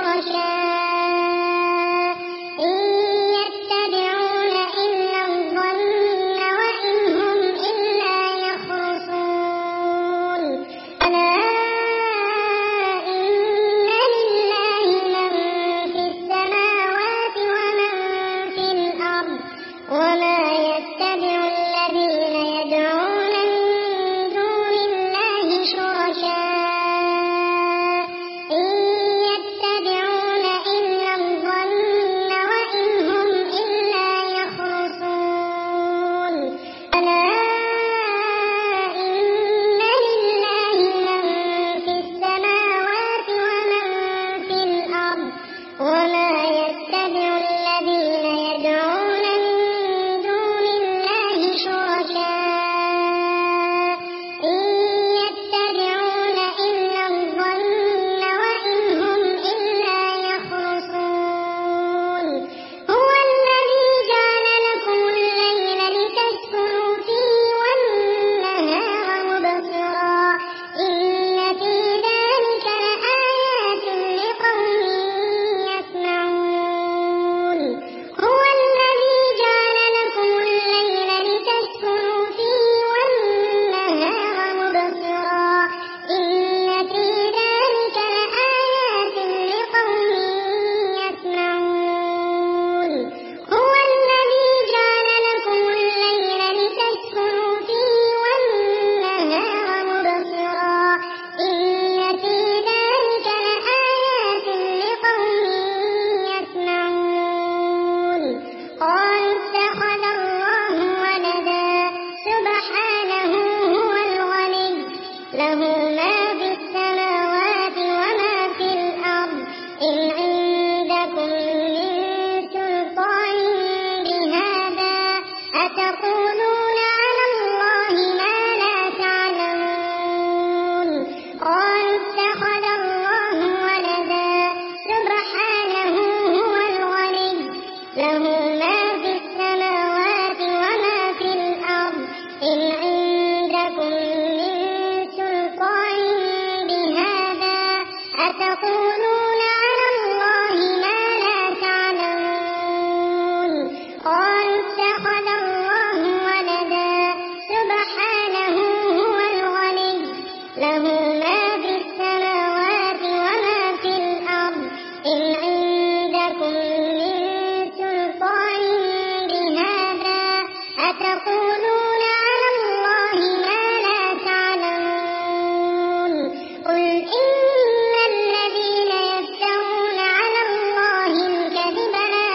شركاء إن يتبعون إلا الظن وإن هم إلا يخرصون ألا إن لله من في السماوات ومن في الأرض وما يتبع الذين يدعون من دون الله شركاء إن يتبعون إلا الظن وإن هم إلا يخرصون ألا إن لله من في السماوات ومن في الأرض وما يتبع الذين يدعون من دون الله شركاء إن يتبعون إلا الظن وإن هم إلا يخرصون هو الذي جعل لكم الليل لتسكنوا فيه والنهار مبصرا إن في ذلك لآيات لقوم يسمعون هو الذي جعل لكم الليل لتسكنوا فيه والنهار مبصرا إن في ذلك لآيات لقوم يسمعون هو الذي جعل لكم الليل لتسكنوا فيه والنهار مبصرا إن في ذلك لآيات لقوم يسمعون قالوا اتخذ الله ولدا سبحانه هو الغني له ما في السماوات وما في الأرض إن عندكم من سلطان بهذا أتقولون على الله ما لا تعلمون قالوا اتخذ الله ولدا سبحانه هو الغني له ما في السماوات وما في الأرض إن عندكم من سلطان بهذا أتقولون على الله ما لا تعلمون قالوا اتخذ الله ولدا سبحانه هو الغني له ما في السماوات وما في الأرض إن عندكم من سلطان بهذا أتقولون على الله ما لا تعلمون قل إن الذين يفترون على الله الكذب لا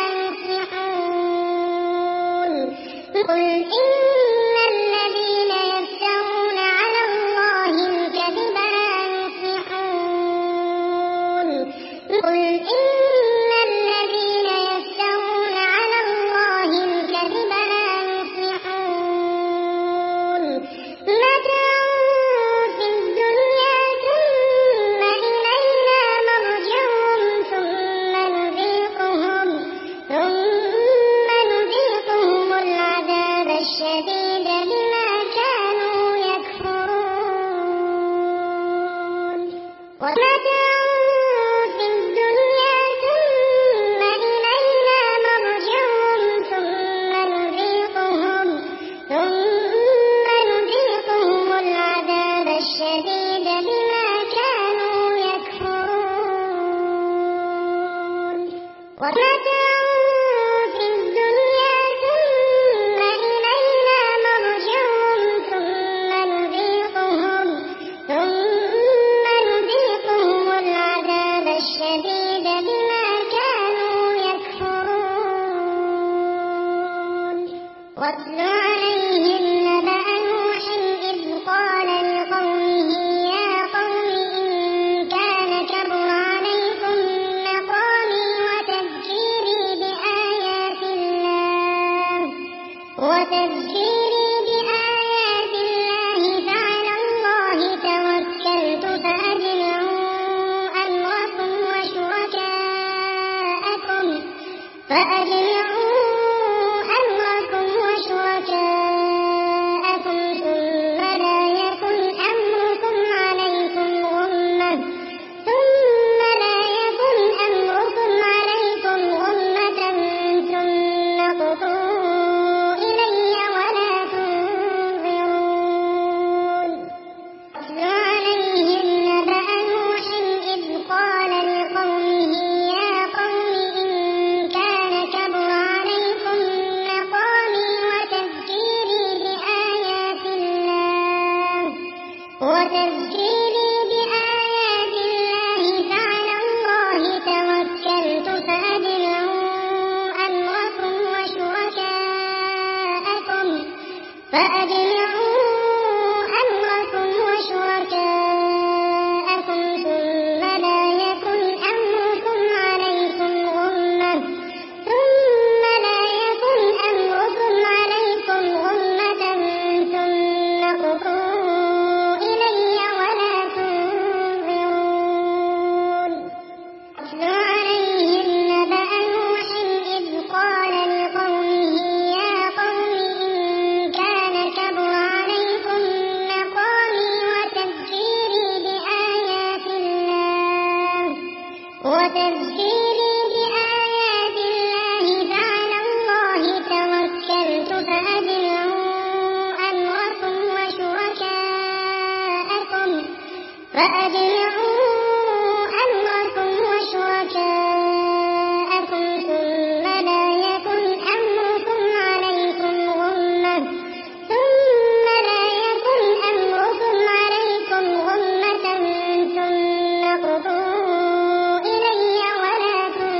يفلحون قل إن الذين يفترون على الله الكذب لا يفلحون قل إن الذين يفترون على الله الكذب لا يفلحون متاع في الدنيا ثم إلينا مرجعهم ثم نذيقهم العذاب الشديد بما كانوا يكفرون ومتاع في الدنيا ثم إلينا مرجعهم ثم نذيقهم العذاب الشديد بما كانوا يكفرون ومتاع في الدنيا ثم إلينا مرجعهم ثم نذيقهم العذاب الشديد بما كانوا يكفرون واتل عليهم نبأ نوح إذ قال لقومه يا قوم إن كان كبر عليكم مقامي وتذكيري بآيات وتذكيري بآيات الله فعلى الله توكلت فأجمعوا أمركم وشركاءكم ثم لا يكن أمركم عليكم غمة ثم اقضوا إلي ولا تنظرون. اتل عليهم نبأ نوح إذ قال لقومه يا قوم إن كان كبر عليكم مقامي وتذكيري بآيات الله فعلى الله توكلت فأجمعوا أمركم وشركاءكم ثم لا يكن أمركم عليكم غمة ثم اقضوا إلي ولا تنظرون. اتل عليهم نبأ نوح إذ قال لقومه يا قوم إن كان كبر عليكم مقامي وتذكيري بآيات الله فعلى الله توكلت فأجمعوا أمركم وشركاءكم ثم لا يكن أمركم عليكم غمة ثم اقضوا إلي ولا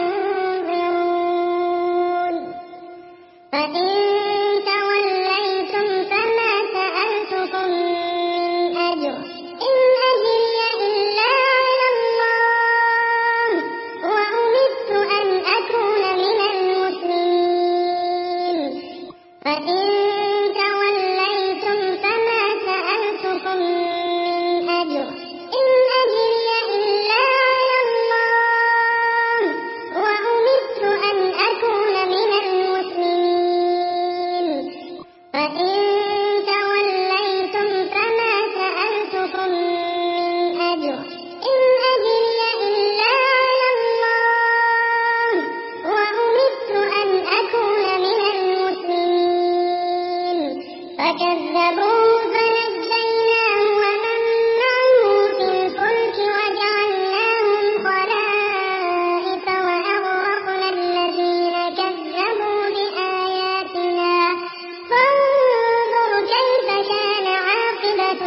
تنظرون. فإن توليتم فما سألتكم من أجر إن أجري إلا على الله وأمرت أن أكون من المسلمين. فإن توليتم فما سألتكم من أجر إن أجري إلا على الله وأمرت أن أكون من المسلمين. فإن توليتم فما سألتكم من أجر إن أجري إلا على الله وأمرت أن أكون من المسلمين. فكذبوه فنجيناه ومن معه في الفلك وجعلناهم خلائف وأغرقنا الذين كذبوا بآياتنا فانظر كيف كان عاقبة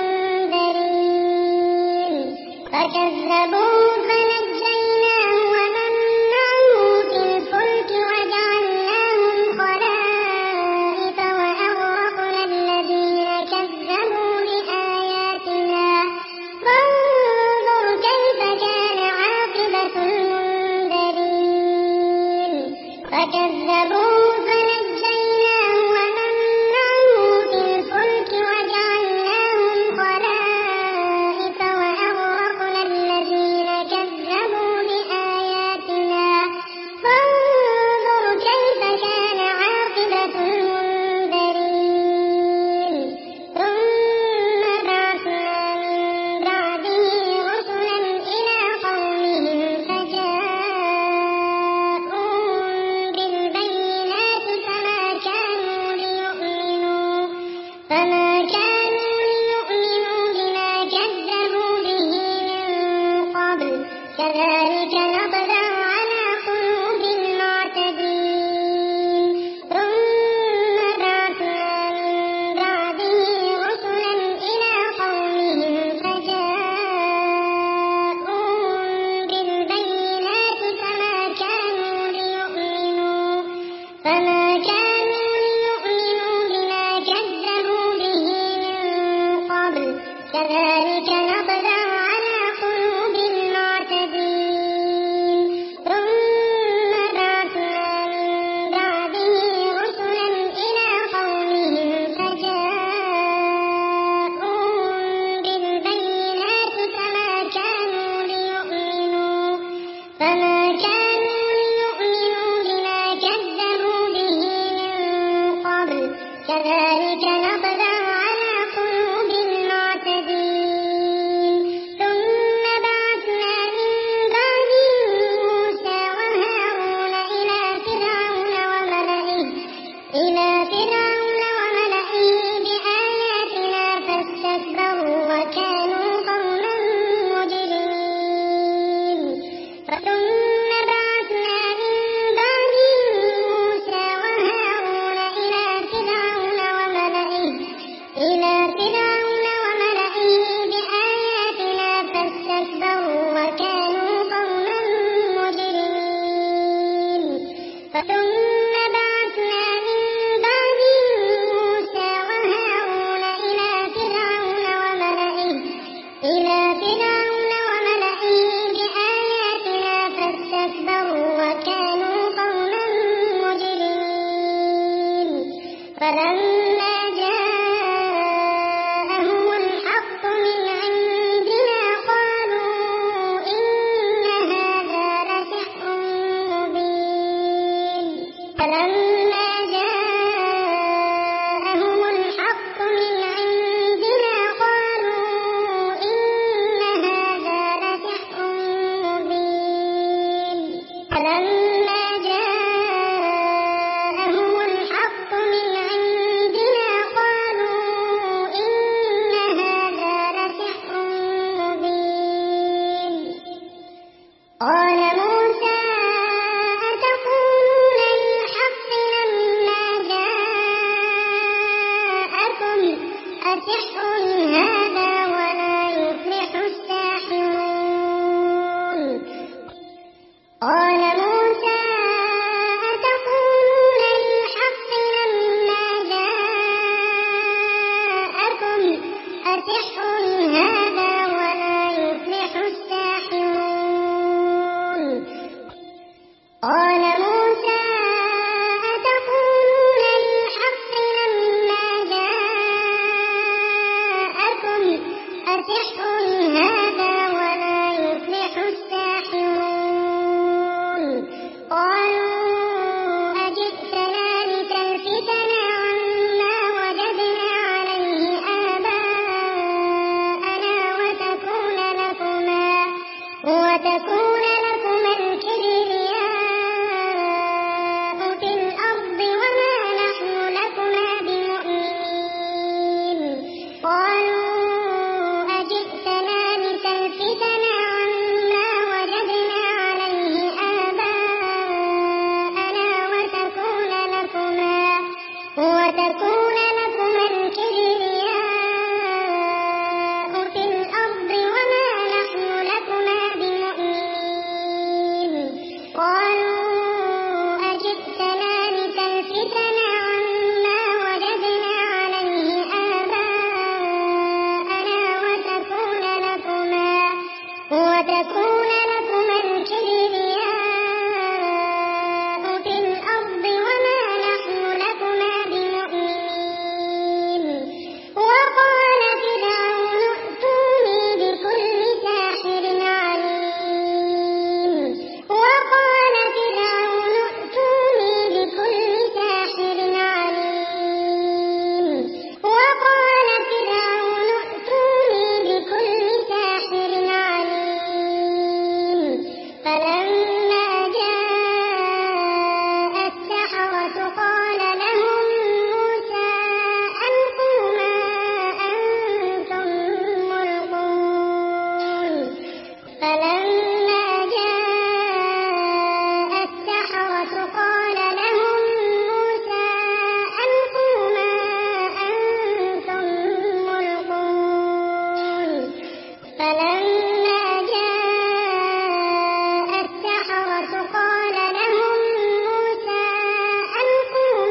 المنذرين. فكذبوه فنجيناه ومن معه في الفلك وجعلناهم خلائف وأغرقنا الذين كذبوا بآياتنا فانظر كيف كان عاقبة المنذرين. فكذبوه فنجيناه ومن معه في الفلك وجعلناهم خلائف وأغرقنا الذين كذبوا بآياتنا فانظر كيف كان عاقبة المنذرين. ثم بعثنا من بعده رسلا إلى قومهم فجاءوهم بالبينات كذلك نطبع على قلوب المعتدين ثم بعثنا من بعدهم موسى وهارون إلى فرعون وملئه بآياتنا فاستكبروا وكانوا قوما مجرمين ثم بعثنا من بعدهم موسى وهارون إلى فرعون وملئه بآياتنا فاستكبروا وكانوا قوما مجرمين ثم بعثنا من بعدهم موسى وهارون إلى فرعون وملئه بآياتنا فاستكبروا وكانوا قوما مجرمين فلما جاءهم الحق من عندنا قالوا إن هذا لسحر مبين قال موسى أتقولون للحق لما جاءكم أسحر هذا ولا يفلح الساحرون قال موسى أتقولون للحق لما جاءكم أسحر هذا ولا يفلح الساحرون قال موسى أتقولون للحق لما جاءكم أسحر هذا ولا يفلح الساحرون قالوا أجئتنا لتلفتنا عما وجدنا عليه آباءنا وتكون لكما الكبرياء في الأرض وما نحن لكما بمؤمنين قالوا أجئتنا لتلفتنا عما وجدنا عليه آباءنا وتكون لكما الكبرياء في الأرض وما نحن لكما بمؤمنين قالوا أجئتنا لتلفتنا عما وجدنا عليه آباءنا وتكون لكما الكبرياء في الأرض وما نحن لكما بمؤمنين وقال فرعون ائتوني بكل ساحر عليم فلما جاء السحرة قال لهم موسى ألقوا ما أنتم ملقون فلما جاء السحرة قال لهم موسى ألقوا ما أنتم ملقون فلما جاء السحرة قال لهم موسى ألقوا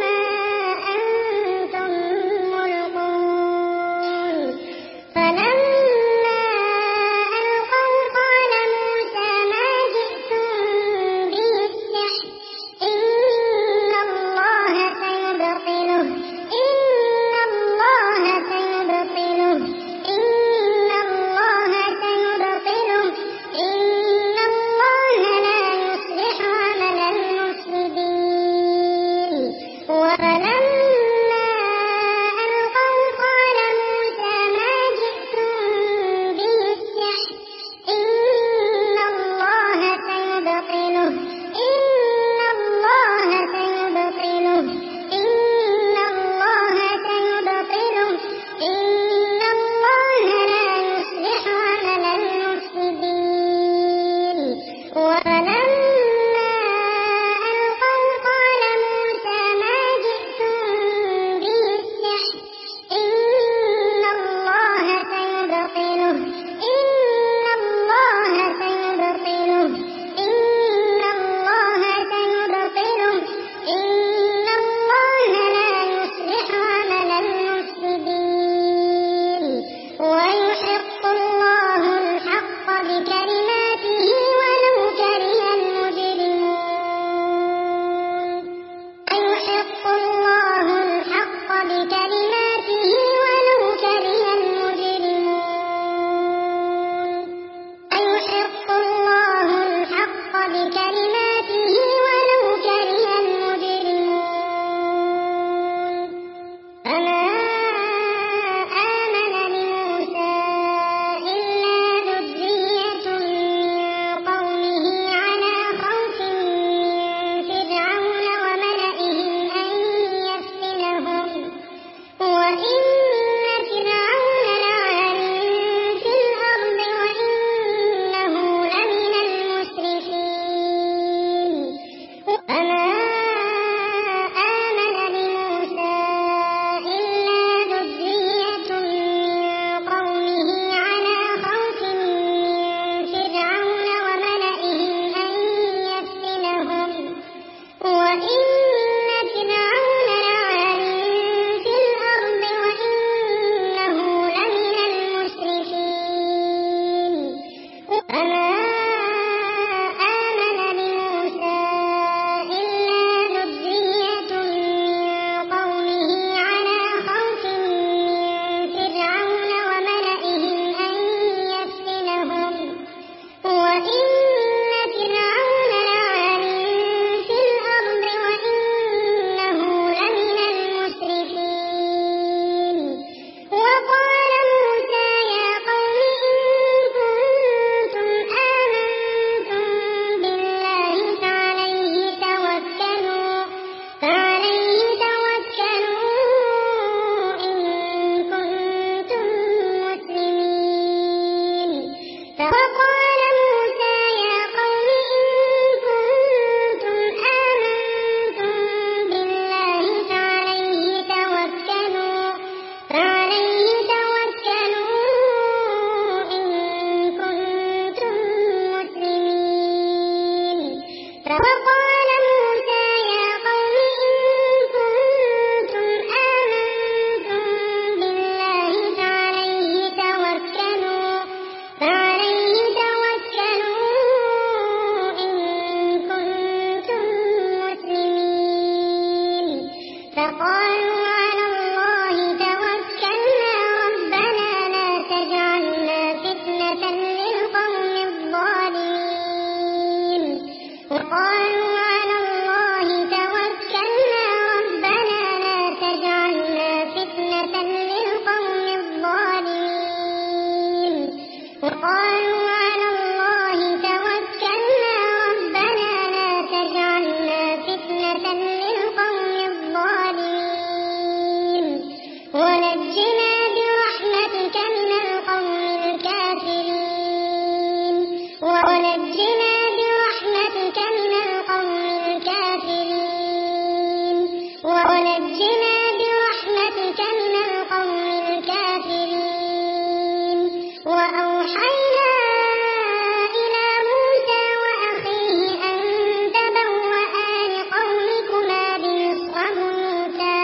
فقالوا على الله توكلنا ربنا لا تجعلنا فتنة للقوم الظالمين وقالوا على الله توكلنا ربنا لا تجعلنا فتنة للقوم الظالمين وقالوا على الله توكلنا ربنا لا تجعلنا فتنة للقوم الظالمين ونجنا برحمتك من القوم الكافرين ونجنا برحمتك من القوم الكافرين ونجنا برحمتك من القوم الكافرين وأوحينا إلى موسى وأخيه أن تبوأ لقومكما بمصر بيوتا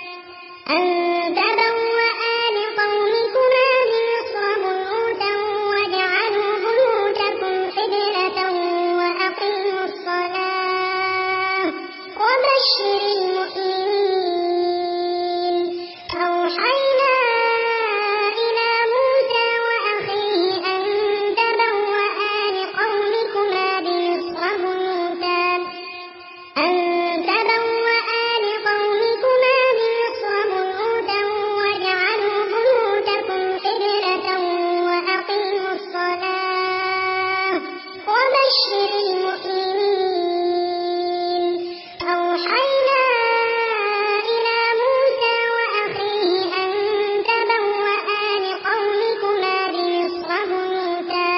واجعلوا بيوتكم قبلة وأقيموا الصلاة وبشر المؤمنين أوحينا إلى موسى وأخيه أن تبوأ لقومكما بمصر بيوتا واجعلوا بيوتكم قبلة وأقيموا الصلاة وبشر المؤمنين أوحينا إلى موسى وأخيه أن تبوأ لقومكما بمصر بيوتا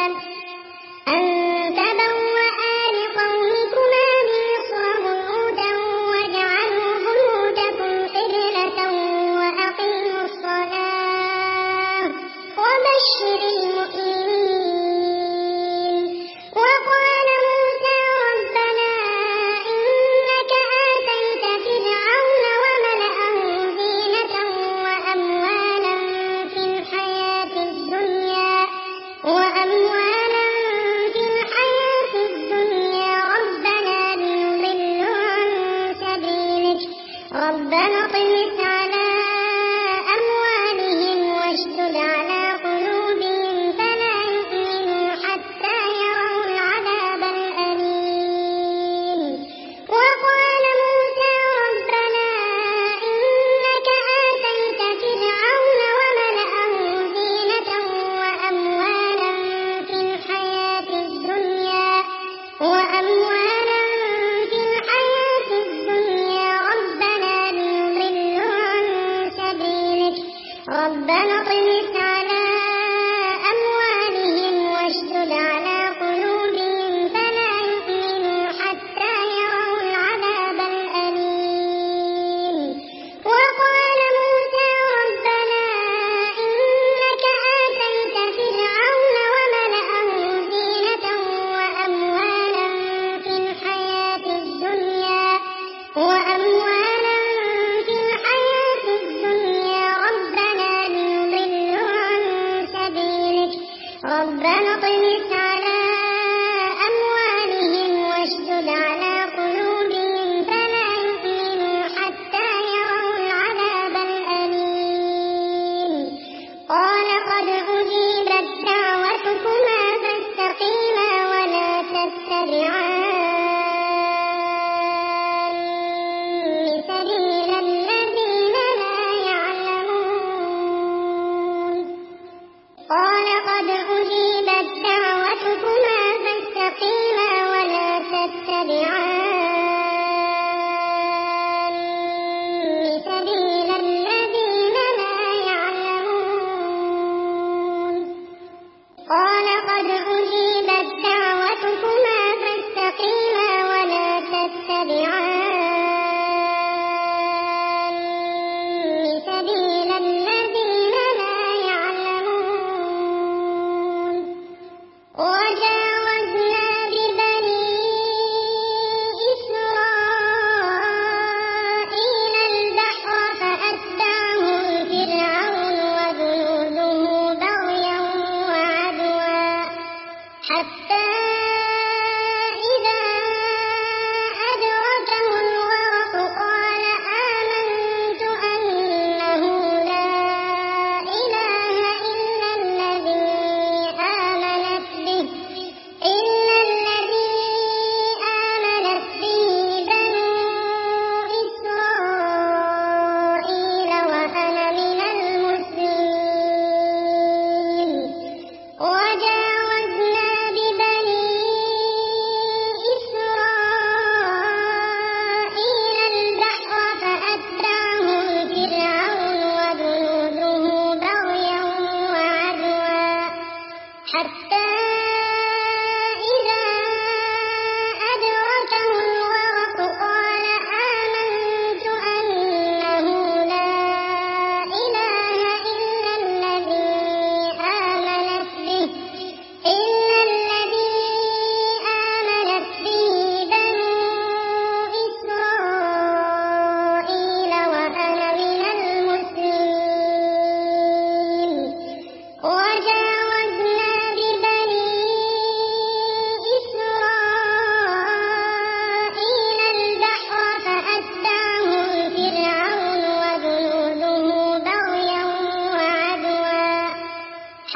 واجعلوا بيوتكم قبلة وأقيموا الصلاة وبشر المؤمنين وقال موسى ربنا إنك آتيت فرعون وملأه زينة وأموالا في الحياة الدنيا ربنا ليضلوا عن سبيلك ربنا اطمس على أموالهم واشدد على قلوبهم فلا يؤمنوا حتى يروا العذاب الأليم وقال موسى ربنا إنك آتيت فرعون وملأه زينة وأموالا في الحياة الدنيا ربنا ليضلوا عن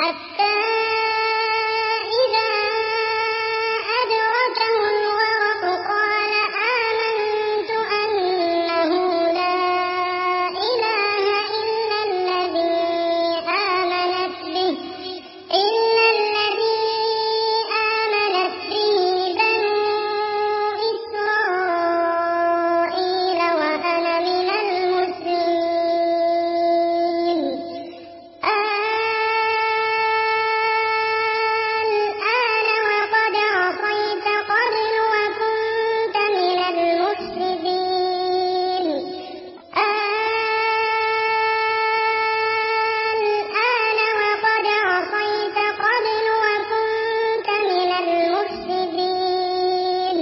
حتى إذا أدركه الغرق قال آمنت أنه لا إله إلا الذي آمنت به بنو إسرائيل وأنا من المسلمين. الآن وقد عصيت قبل وكنت من المفسدين. الآن وقد عصيت قبل وكنت من المفسدين.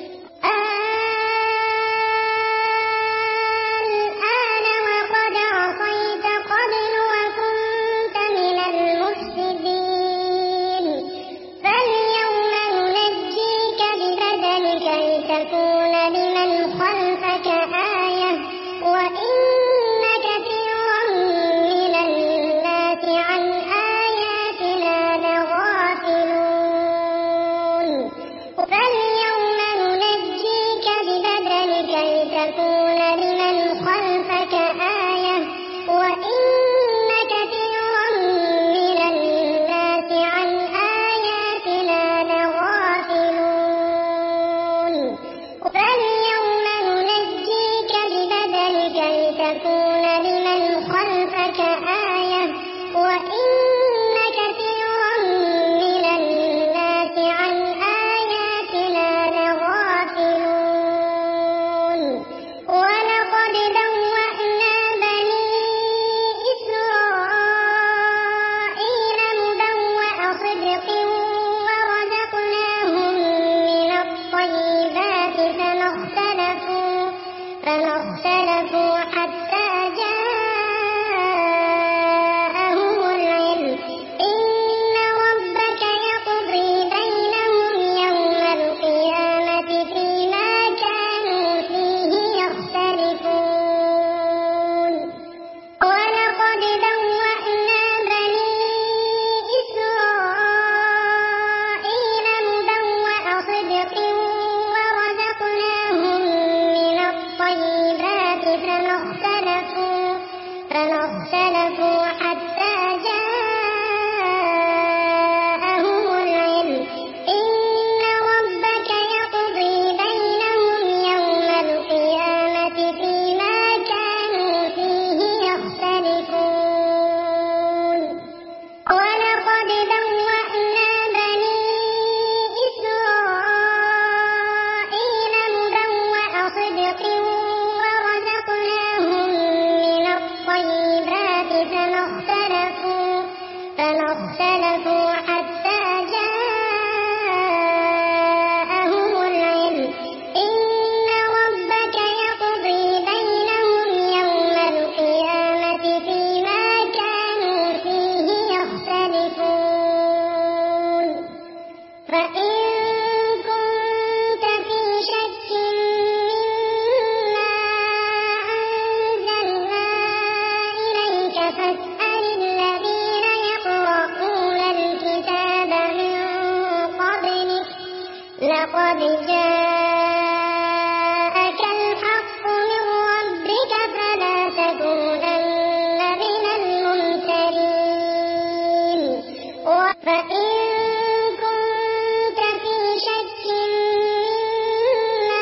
الآن وقد عصيت قبل وكنت من المفسدين. فاليوم ننجيك ببدنك لتكون لمن خلفك آية وإن كثيرا من الناس عن آياتنا لغافلون. فاليوم ننجيك ببدنك لتكون لمن خلفك آية وإن كثيرا من الناس عن آياتنا لغافلون. فاليوم ننجيك ببدنك لتكون لمن خلفك آية وإن كثيرا من الناس عن آياتنا لغافلون. ولقد بوأنا بني إسرائيل مبوأ صدق ورزقناهم من الطيبات فما اختلفوا حتى جاءهم العلم. إن ربك يقضي بينهم يوم القيامة فيما كانوا فيه يختلفون. ولقد بوأنا بني إسرائيل مبوأ صدق ورزقناهم من الطيبات فما اختلفوا حتى جاءهم العلم. إن ربك يقضي بينهم يوم القيامة فيما كانوا فيه يختلفون. ولقد بوأنا بني إسرائيل مبوأ صدق ورزقناهم من الطيبات فما اختلفوا حتى جاءهم العلم. إن ربك يقضي بينهم يوم القيامة فيما كانوا فيه يختلفون. فإن كنت في شك مما أنزلنا إليك فاسأل الذين يقرؤون الكتاب من قبلك. لقد جاءك الحق من ربك فلا تكونن من الممترين. فإن كنت في شك مما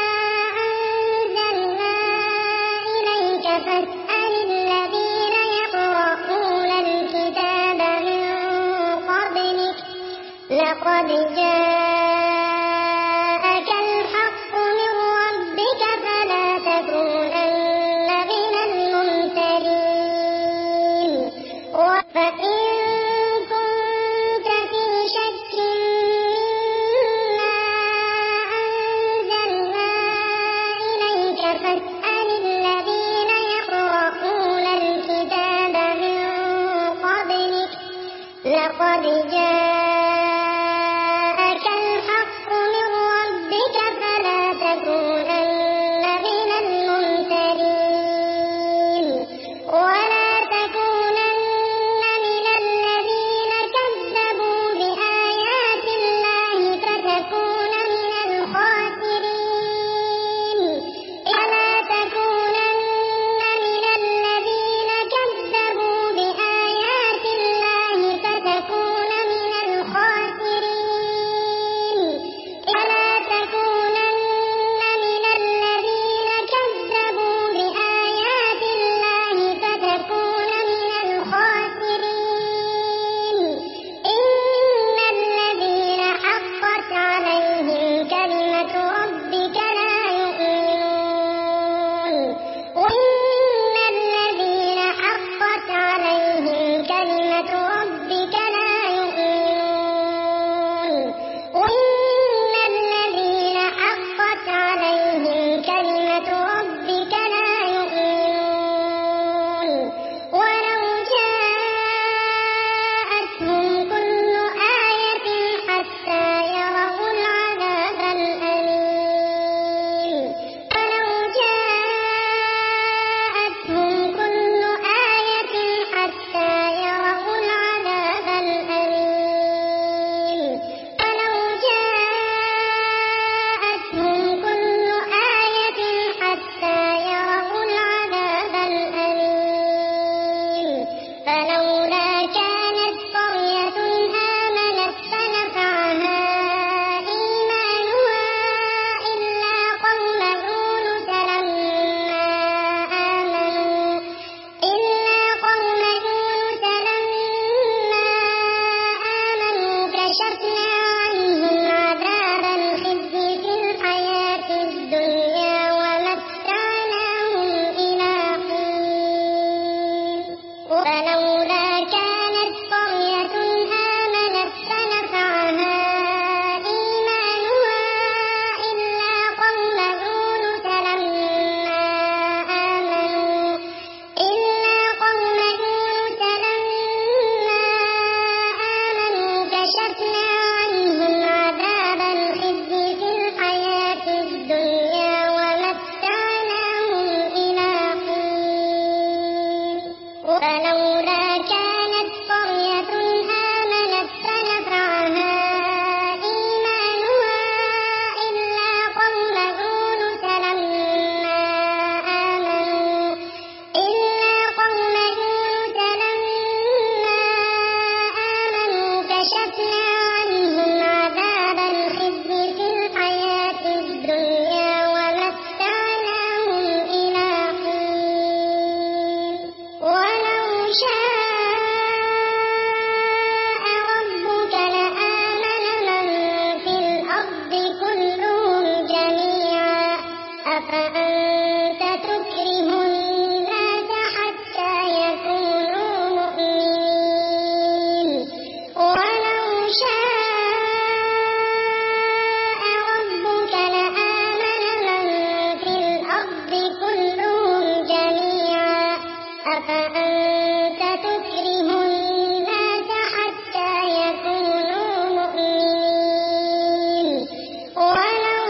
أنزلنا إليك فاسأل الذين يقرؤون الكتاب من قبلك. لقد جاءك الحق من ربك فلا تكونن من الممترين. فإن كنت في شك مما أنزلنا إليك فاسأل الذين يقرؤون الكتاب من قبلك. لقد جاءك الحق من ربك فلا تكونن من الممترين. ولا تكونن من الذين أفأنت تكره الناس حتى يكونوا مؤمنين ولو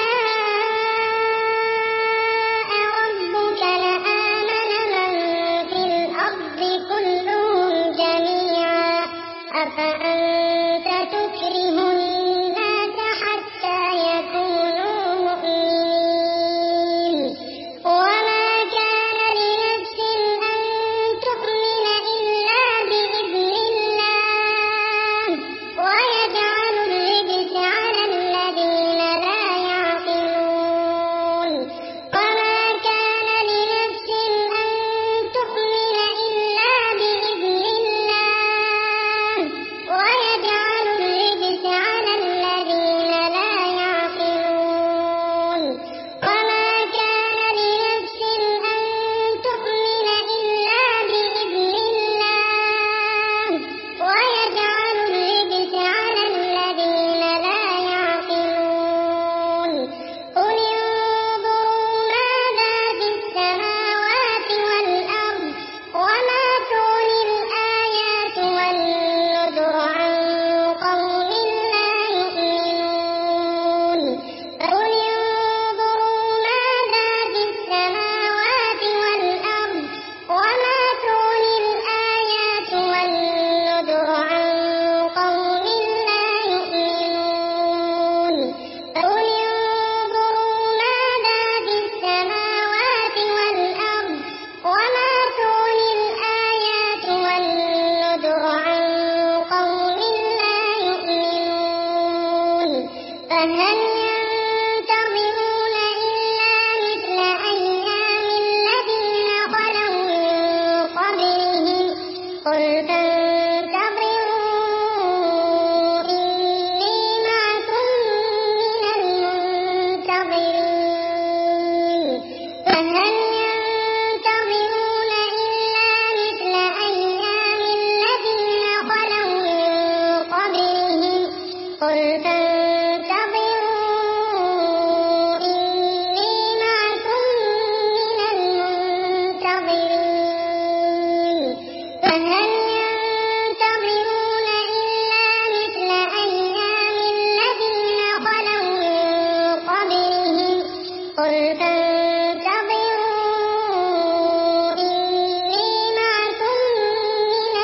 شاء ربك لآمن من في الأرض كلهم جميعا أفأنت تكره الناس حتى يكونوا مؤمنين وما كان لنفس أن تؤمن إلا بإذن الله ويجعل الرجس على الذين لا يعقلون وما كان لنفس أن تؤمن إلا بإذن الله ويجعل الرجس على الذين لا يعقلون وما كان لنفس أن تؤمن إلا بإذن الله ويجعل الرجس على الذين لا يعقلون قل انظروا ماذا في السماوات والأرض وما تغني الآيات والنذر عن قوم لا يؤمنون قل انظروا ماذا في السماوات والأرض وما تغني الآيات والنذر عن قوم لا يؤمنون قل انظروا ماذا في السماوات والأرض وما تغني الآيات والنذر عن قوم لا يؤمنون فهل ينتظرون إلا مثل أيام الذين خلوا من قبلهم قل فانتظروا إني معكم من المنتظرين فهل ينتظرون إلا مثل أيام الذين خلوا من قبلهم قل فانتظروا إني معكم من المنتظرين فهل ينتظرون إلا مثل أيام الذين خلوا من قبلهم قل فانتظروا إني معكم من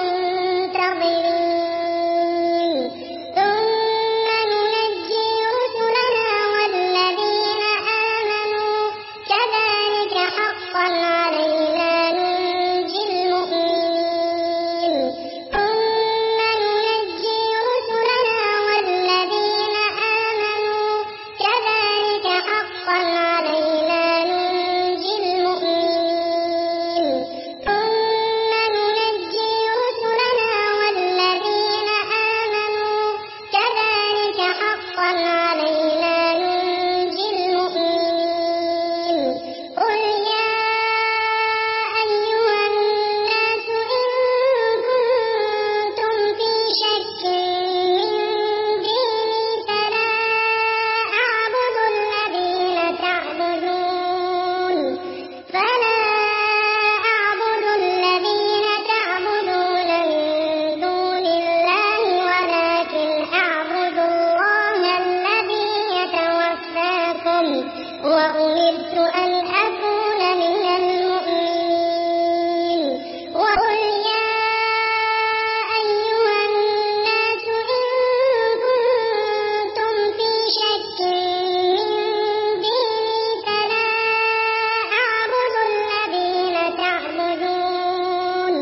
المنتظرين ثم ننجي رسلنا والذين آمنوا كذلك حقا علينا ننجي المؤمنين ثم ننجي رسلنا والذين آمنوا كذلك حقا علينا ننجي المؤمنين ثم ننجي رسلنا والذين آمنوا كذلك حقا علينا ننجي المؤمنين قل يا أيها الناس إن كنتم في شك من ديني فلا أعبد الذين تعبدون من دون الله ولكن أعبد الله الذي يتوفاكم وأمرت أن أكون من المؤمنين وقل يا أيها الناس إن كنتم في شك من ديني فلا أعبد الذين تعبدون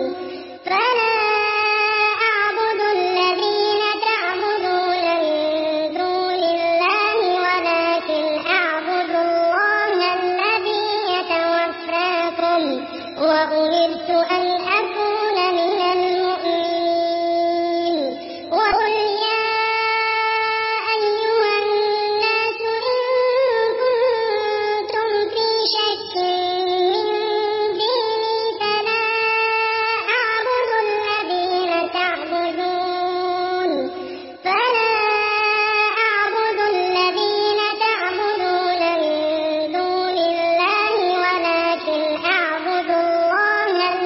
من دون الله ولكن أعبد الله الذي يتوفاكم وأمرت أن أكون من المؤمنين وقل يا أيها الناس إن كنتم في شك من ديني فلا أعبد الذين تعبدون من دون الله ولكن أعبد الله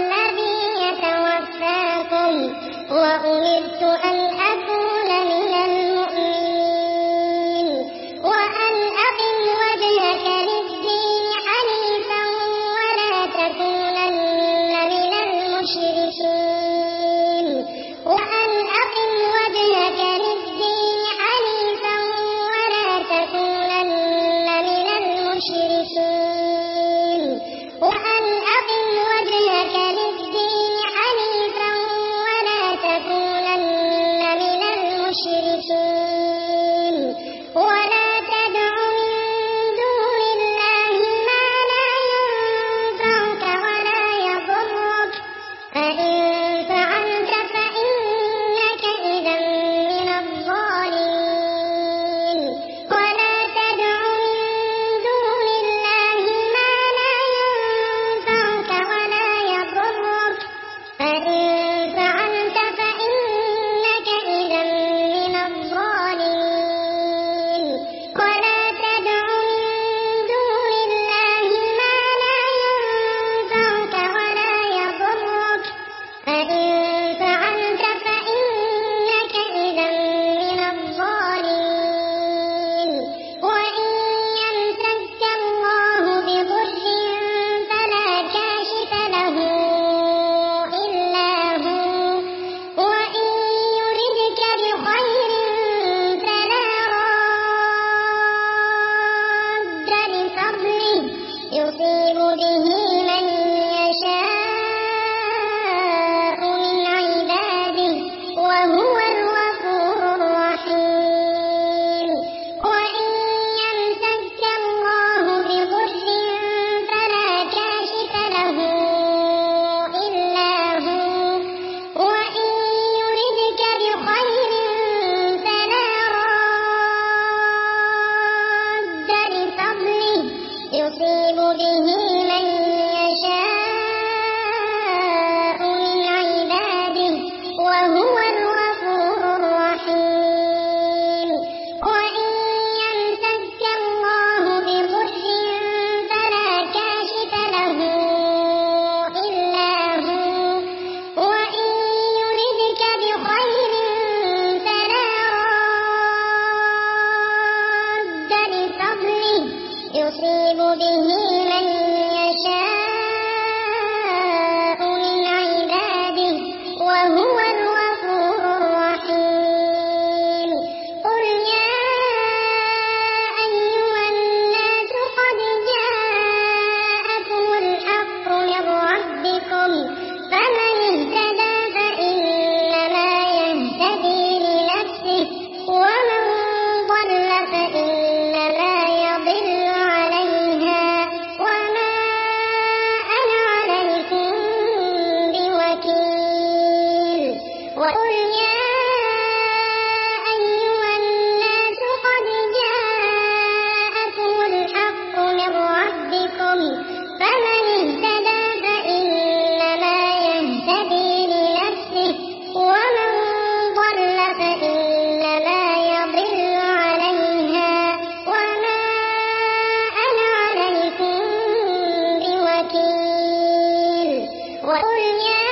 وقل يا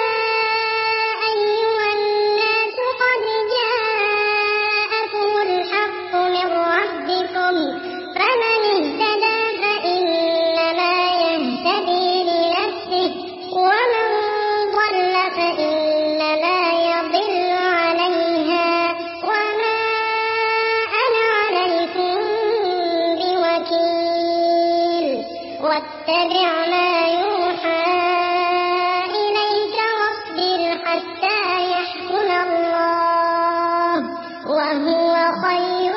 أيها الناس قد جاءكم الحق من ربكم فمن اهتدى فإنما يهتدي لنفسه ومن ضل فإنما يضل عليها وما أنا عليكم بوكيل واتبع ما يوحى إليك واصبر حتى يحكم الله وهو خير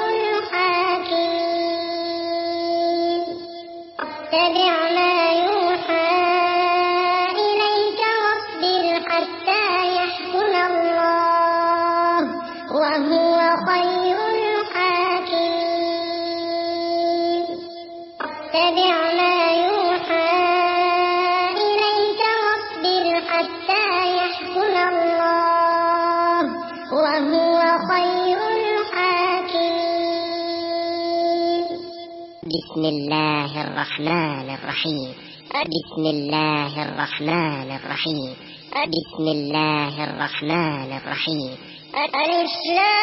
الحاكمين واتبع ما يوحى إليك واصبر حتى يحكم الله وهو خير الحاكمين واتبع ما يوحى إليك واصبر حتى يحكم الله وهو خير الحاكمين بسم الله الرحمن الرحيم بسم الله الرحمن الرحيم بسم الله الرحمن الرحيم ألف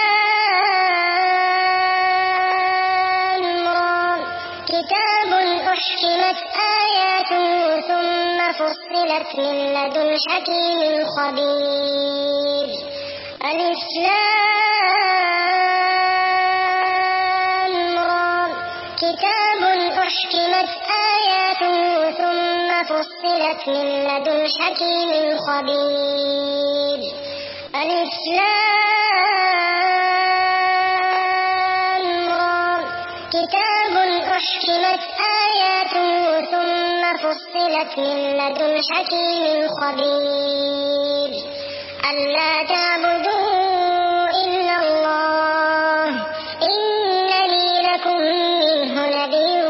لام را كتاب أحكمت آياته ثم فصلت من لدن حكيم خبير ألف لام را كتاب أحكمت آياته ثم فصلت من لدن حكيم خبير ألف لام را كتاب أحكمت آياته ثم فصلت من لدن حكيم خبير ألا تعبدوا إلا الله إنني لكم منه نذير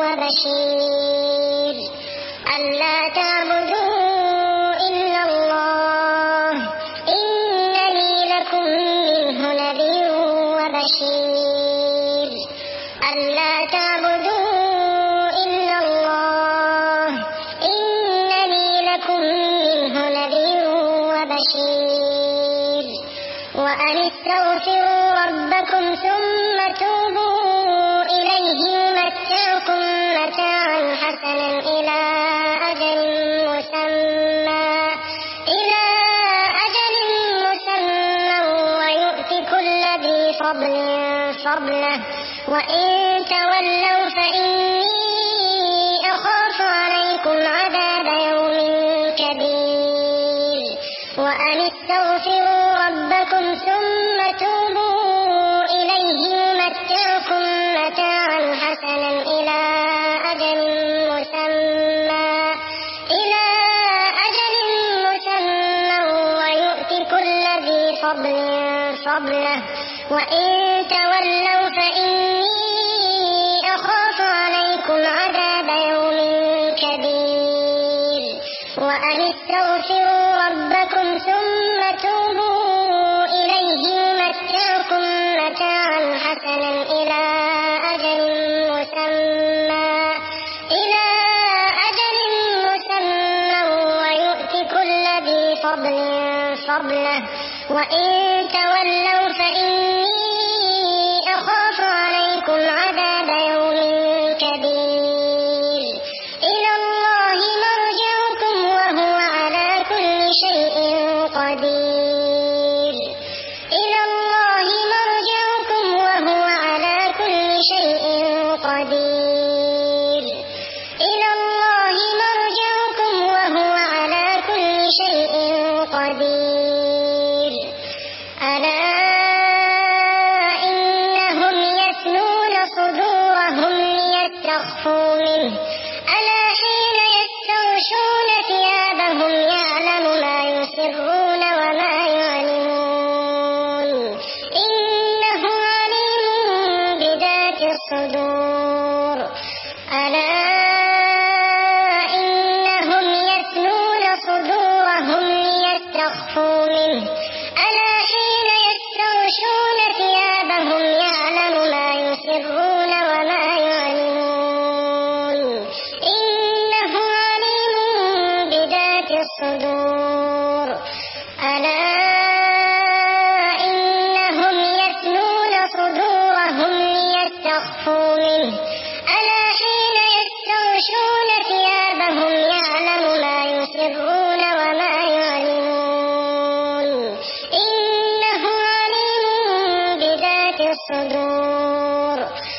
وبشير ألا تعبدوا إلا الله إنني لكم منه نذير وبشير ألا تعبدوا إلا الله إنني لكم منه نذير وبشير وأن استغفروا ربكم ثم توبوا إليه يمتعكم متاعا حسنا إلى أجل مسمى ويؤت كل ذي فضل فضله وإن تولوا فإني أخاف عليكم عذاب يوم كبير وأن استغفروا ربكم ثم توبوا إليه يمتعكم متاعا حسنا إلى أجل مسمى ويؤت كل ذي فضل فضله وإن تولوا فإني أخاف عليكم عذاب يوم كبير وأن استغفروا ربكم ثم توبوا إليه يمتعكم متاعا حسنا إلى أجل مسمى ويؤت كل ذي فضل فضله وإن تولوا فإني أخاف عليكم عذاب يوم كبير إلى الله مرجعكم وهو على كل شيء قدير إلى الله مرجعكم وهو على كل شيء قدير إلى الله مرجعكم وهو على كل شيء قدير ألا إنهم يثنون صدورهم ليستخفوا منه ألا حين يستغشون ثيابهم يعلم ما يسرون وما يعلنون إنه عليم بذات الصدور ألا إنهم يثنون صدورهم ليستخفوا منه ألا حين يستغشون ثيابهم يعلم ما يسرون وما يعلنون إنه عليم بذات الصدور ألا إنهم يثنون صدورهم ليستخفوا منه ألا حين يستغشون ثيابهم يعلم ما يسرون وما يعلنون إنه عليم بذات الصدور